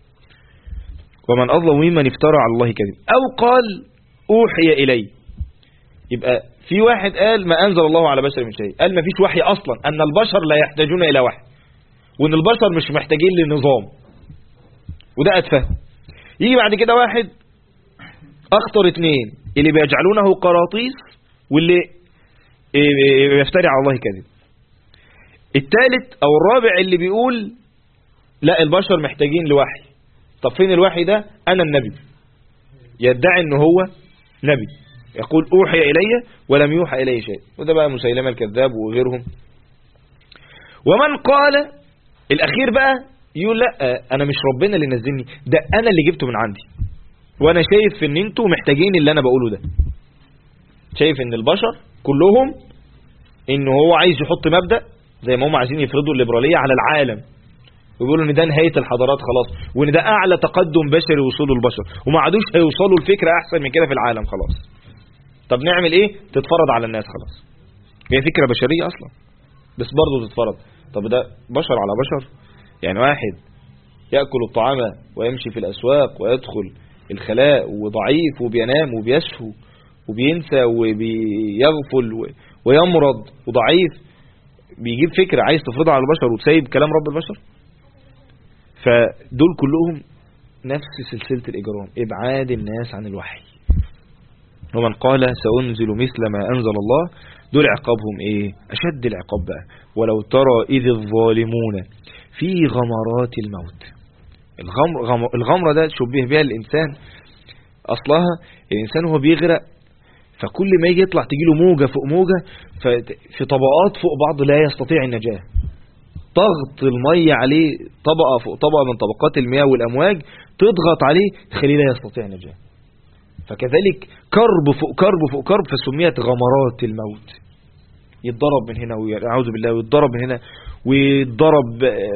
ومن أظلم ممن افترى على الله كذب أو قال أوحي إلي. يبقى في واحد قال ما أنزل الله على بشر من شيء، قال ما فيش وحي أصلا، أن البشر لا يحتاجون إلى وحي، وأن البشر مش محتاجين لنظام، وده أتفهم. يجي بعد كده واحد أخطر اتنين، اللي بيجعلونه قراطيس واللي يفتري على الله كذب. الثالث أو الرابع اللي بيقول لا البشر محتاجين لوحي. طب فين الوحي ده؟ أنا النبي، يدعي أنه هو نبي، يقول أوحي إلي ولم يوحى إلي شيء. وده بقى مسيلمة الكذاب وغيرهم. ومن قال الأخير بقى يقول لا أنا مش ربنا اللي نزلني، ده أنا اللي جبته من عندي، وأنا شايف أن أنتوا محتاجين اللي أنا بقوله ده. شايف أن البشر كلهم أنه هو عايز يحط مبدأ زي ما هم عايزين يفرضوا الليبرالية على العالم، ويقولوا ان ده نهاية الحضارات خلاص، وان ده اعلى تقدم بشري وصوله البشر، وما عادوش هيوصلوا الفكرة احسن من كده في العالم خلاص. طب نعمل ايه؟ تتفرض على الناس خلاص. هي فكرة بشرية اصلا بس برضه تتفرض. طب ده بشر على بشر؟ يعني واحد يأكل الطعام ويمشي في الاسواق ويدخل الخلاء وضعيف وبينام وبيسهو وبينسى وبيغفل ويمرض وضعيف، بيجيب فكرة عايز تفرضها على البشر وتسيب كلام رب البشر؟ فدول كلهم نفس سلسلة الإجرام، إبعاد الناس عن الوحي. ومن قال سأنزل مثل ما أنزل الله، دول عقابهم إيه؟ أشد العقاب بقى. ولو ترى إذ الظالمون في غمرات الموت. الغمرة ده شبه بها الإنسان، أصلها الإنسان هو بيغرق، فكل ما يجي يطلع تجيله موجة فوق موجة، في طبقات فوق بعض لا يستطيع النجاة. ضغط المية عليه طبقة فوق طبقة من طبقات المياه والأمواج، تضغط عليه تخليه لا يستطيع النجاة. فكذلك كرب فوق كرب فوق كرب، فسميت غمرات الموت. يتضرب من هنا ويعوذ بالله، ويتضرب من هنا ويتضرب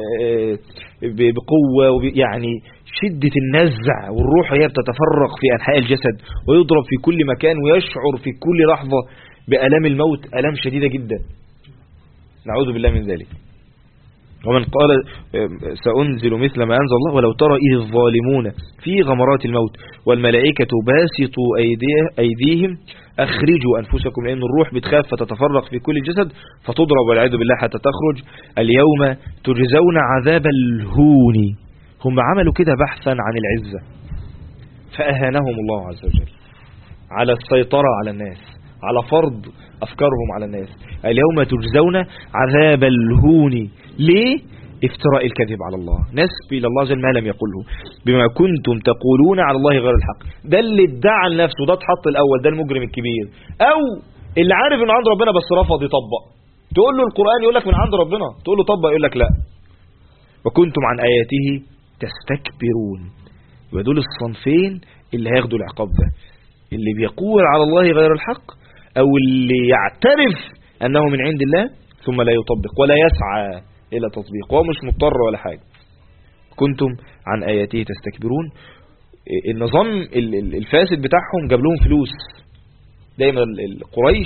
بقوة، يعني شدة النزع، والروح هي بتتفرق في أنحاء الجسد ويضرب في كل مكان، ويشعر في كل لحظة بألام الموت، ألام شديدة جدا، نعوذ بالله من ذلك. ومن قال سأنزل مثل ما أنزل الله ولو ترى إذ الظالمون في غمرات الموت والملائكة باسطوا أيديهم أخرجوا أنفسكم، لأن الروح بتخاف فتتفرق في كل الجسد فتضرب والعياذ بالله حتى تخرج. اليوم تجزون عذاب الهون، هم عملوا كده بحثا عن العزة فأهانهم الله عز وجل على السيطرة على الناس، على فرض أفكارهم على الناس. اليوم تجزون عذاب الهون، ليه؟ افتراء الكذب على الله، نسب إلى الله جل ما لم يقله، بما كنتم تقولون على الله غير الحق. ده اللي ادعى لنفسه، ده اتحط الأول، ده المجرم الكبير، أو اللي عارف إنه عند ربنا بس رفض يطبق. تقول له القرآن يقول لك من عند ربنا، تقول له طبق يقول لك لا. وكنتم عن آياته تستكبرون. يبقى دول الصنفين اللي هياخدوا العقاب ده، اللي بيقول على الله غير الحق، أو اللي يعترف أنه من عند الله ثم لا يطبق ولا يسعى إلى تطبيق، وهو مش مضطر ولا حاجة. كنتم عن آياته تستكبرون. النظام الفاسد بتاعهم جاب لهم فلوس. دايما قريش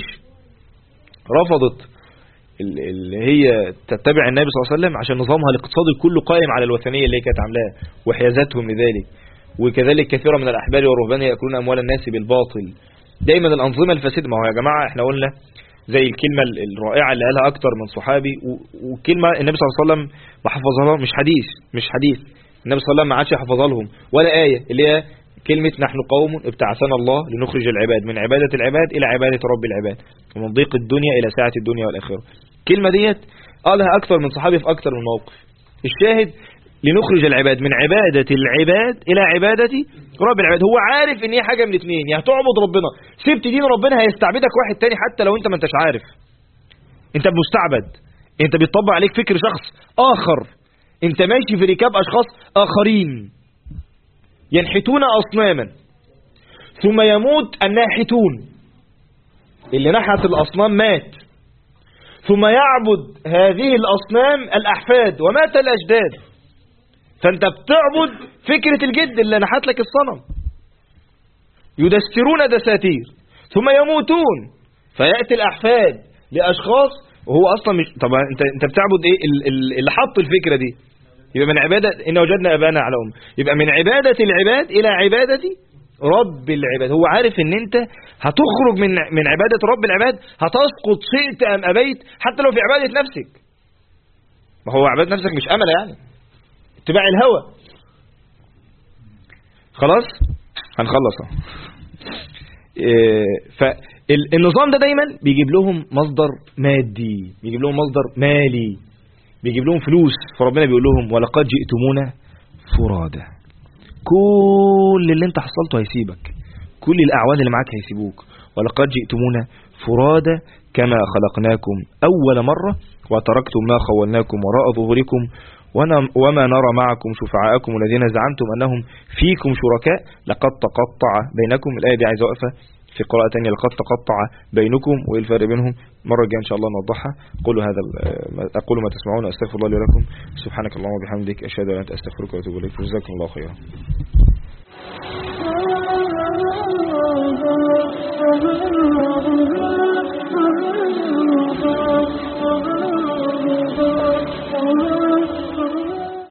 رفضت اللي هي تتبع النبي صلى الله عليه وسلم عشان نظامها الاقتصادي كله قائم على الوثنية اللي هي كانت عاملاها وحيازاتهم لذلك، وكذلك كثيرا من الأحبار والرهبان يأكلون أموال الناس بالباطل. دايما الأنظمة الفاسدة، ما هو يا جماعة احنا قلنا زي الكلمة الرائعة اللي قالها أكتر من صحابي، وكلمة النبي صلى الله عليه وسلم ما حفظها، مش حديث النبي صلى الله عليه وسلم ما عادش يحفظها لهم ولا آية، اللي هي كلمة نحن قوم ابتعثنا الله لنخرج العباد من عبادة العباد إلى عبادة رب العباد ومن ضيق الدنيا إلى ساعة الدنيا والآخرة. الكلمة ديت قالها أكثر من صحابي في أكثر من موقف. الشاهد لنخرج العباد من عبادة العباد إلى عبادة رب العباد. هو عارف إن هي حاجة من الاثنين، يا هتعبد ربنا، سبت دين ربنا هيستعبدك واحد تاني حتى لو أنت ما انتش عارف، أنت مستعبد، أنت بيطبق عليك فكر شخص آخر، أنت ماشي في ركاب أشخاص آخرين ينحتون أصناما ثم يموت الناحتون، اللي نحت الأصنام مات، ثم يعبد هذه الأصنام الأحفاد ومات الأجداد، فأنت بتعبد فكرة الجد اللي نحت لك الصنم. يدسترون دساتير ثم يموتون فيأتي الأحفاد لأشخاص وهو أصلا مش. طبعا أنت بتعبد إيه اللي حط الفكرة دي؟ يبقى من عبادة إن وجدنا أبانا على أم، يبقى من عبادة العباد إلى عبادة رب العباد. هو عارف إن أنت هتخرج من عبادة رب العباد، هتسقط شئت أم أبيت حتى لو في عبادة نفسك. ما هو عبادة نفسك مش أمل يعني، اتباع الهوى. خلاص هنخلص. فالنظام ده دايما بيجيب لهم مصدر مادي، بيجيب لهم مصدر مالي، بيجيب لهم فلوس. فربنا بيقول لهم ولقد جئتمونا فرادا. كل اللي انت حصلته هيسيبك، كل الأعوان اللي معاك هيسيبوك. ولقد جئتمونا فرادا كما خلقناكم أول مرة وتركتم ما خولناكم وراء ظهوركم وما نرى معكم شفعاءكم الذين زعمتم أنهم فيكم شركاء لقد تقطع بينكم. الآية دي عايزة وقفة في قراءة تانية، لقد تقطع بينكم، وإيه الفرق بينهم مرة الجاية إن شاء الله نوضحها. أقول ما تسمعون أستغفر الله لي ولكم. سبحانك اللهم وبحمدك أشهد أن لا إله إلا أنت أستغفرك وأتوب إليك. جزاكم الله خيرا.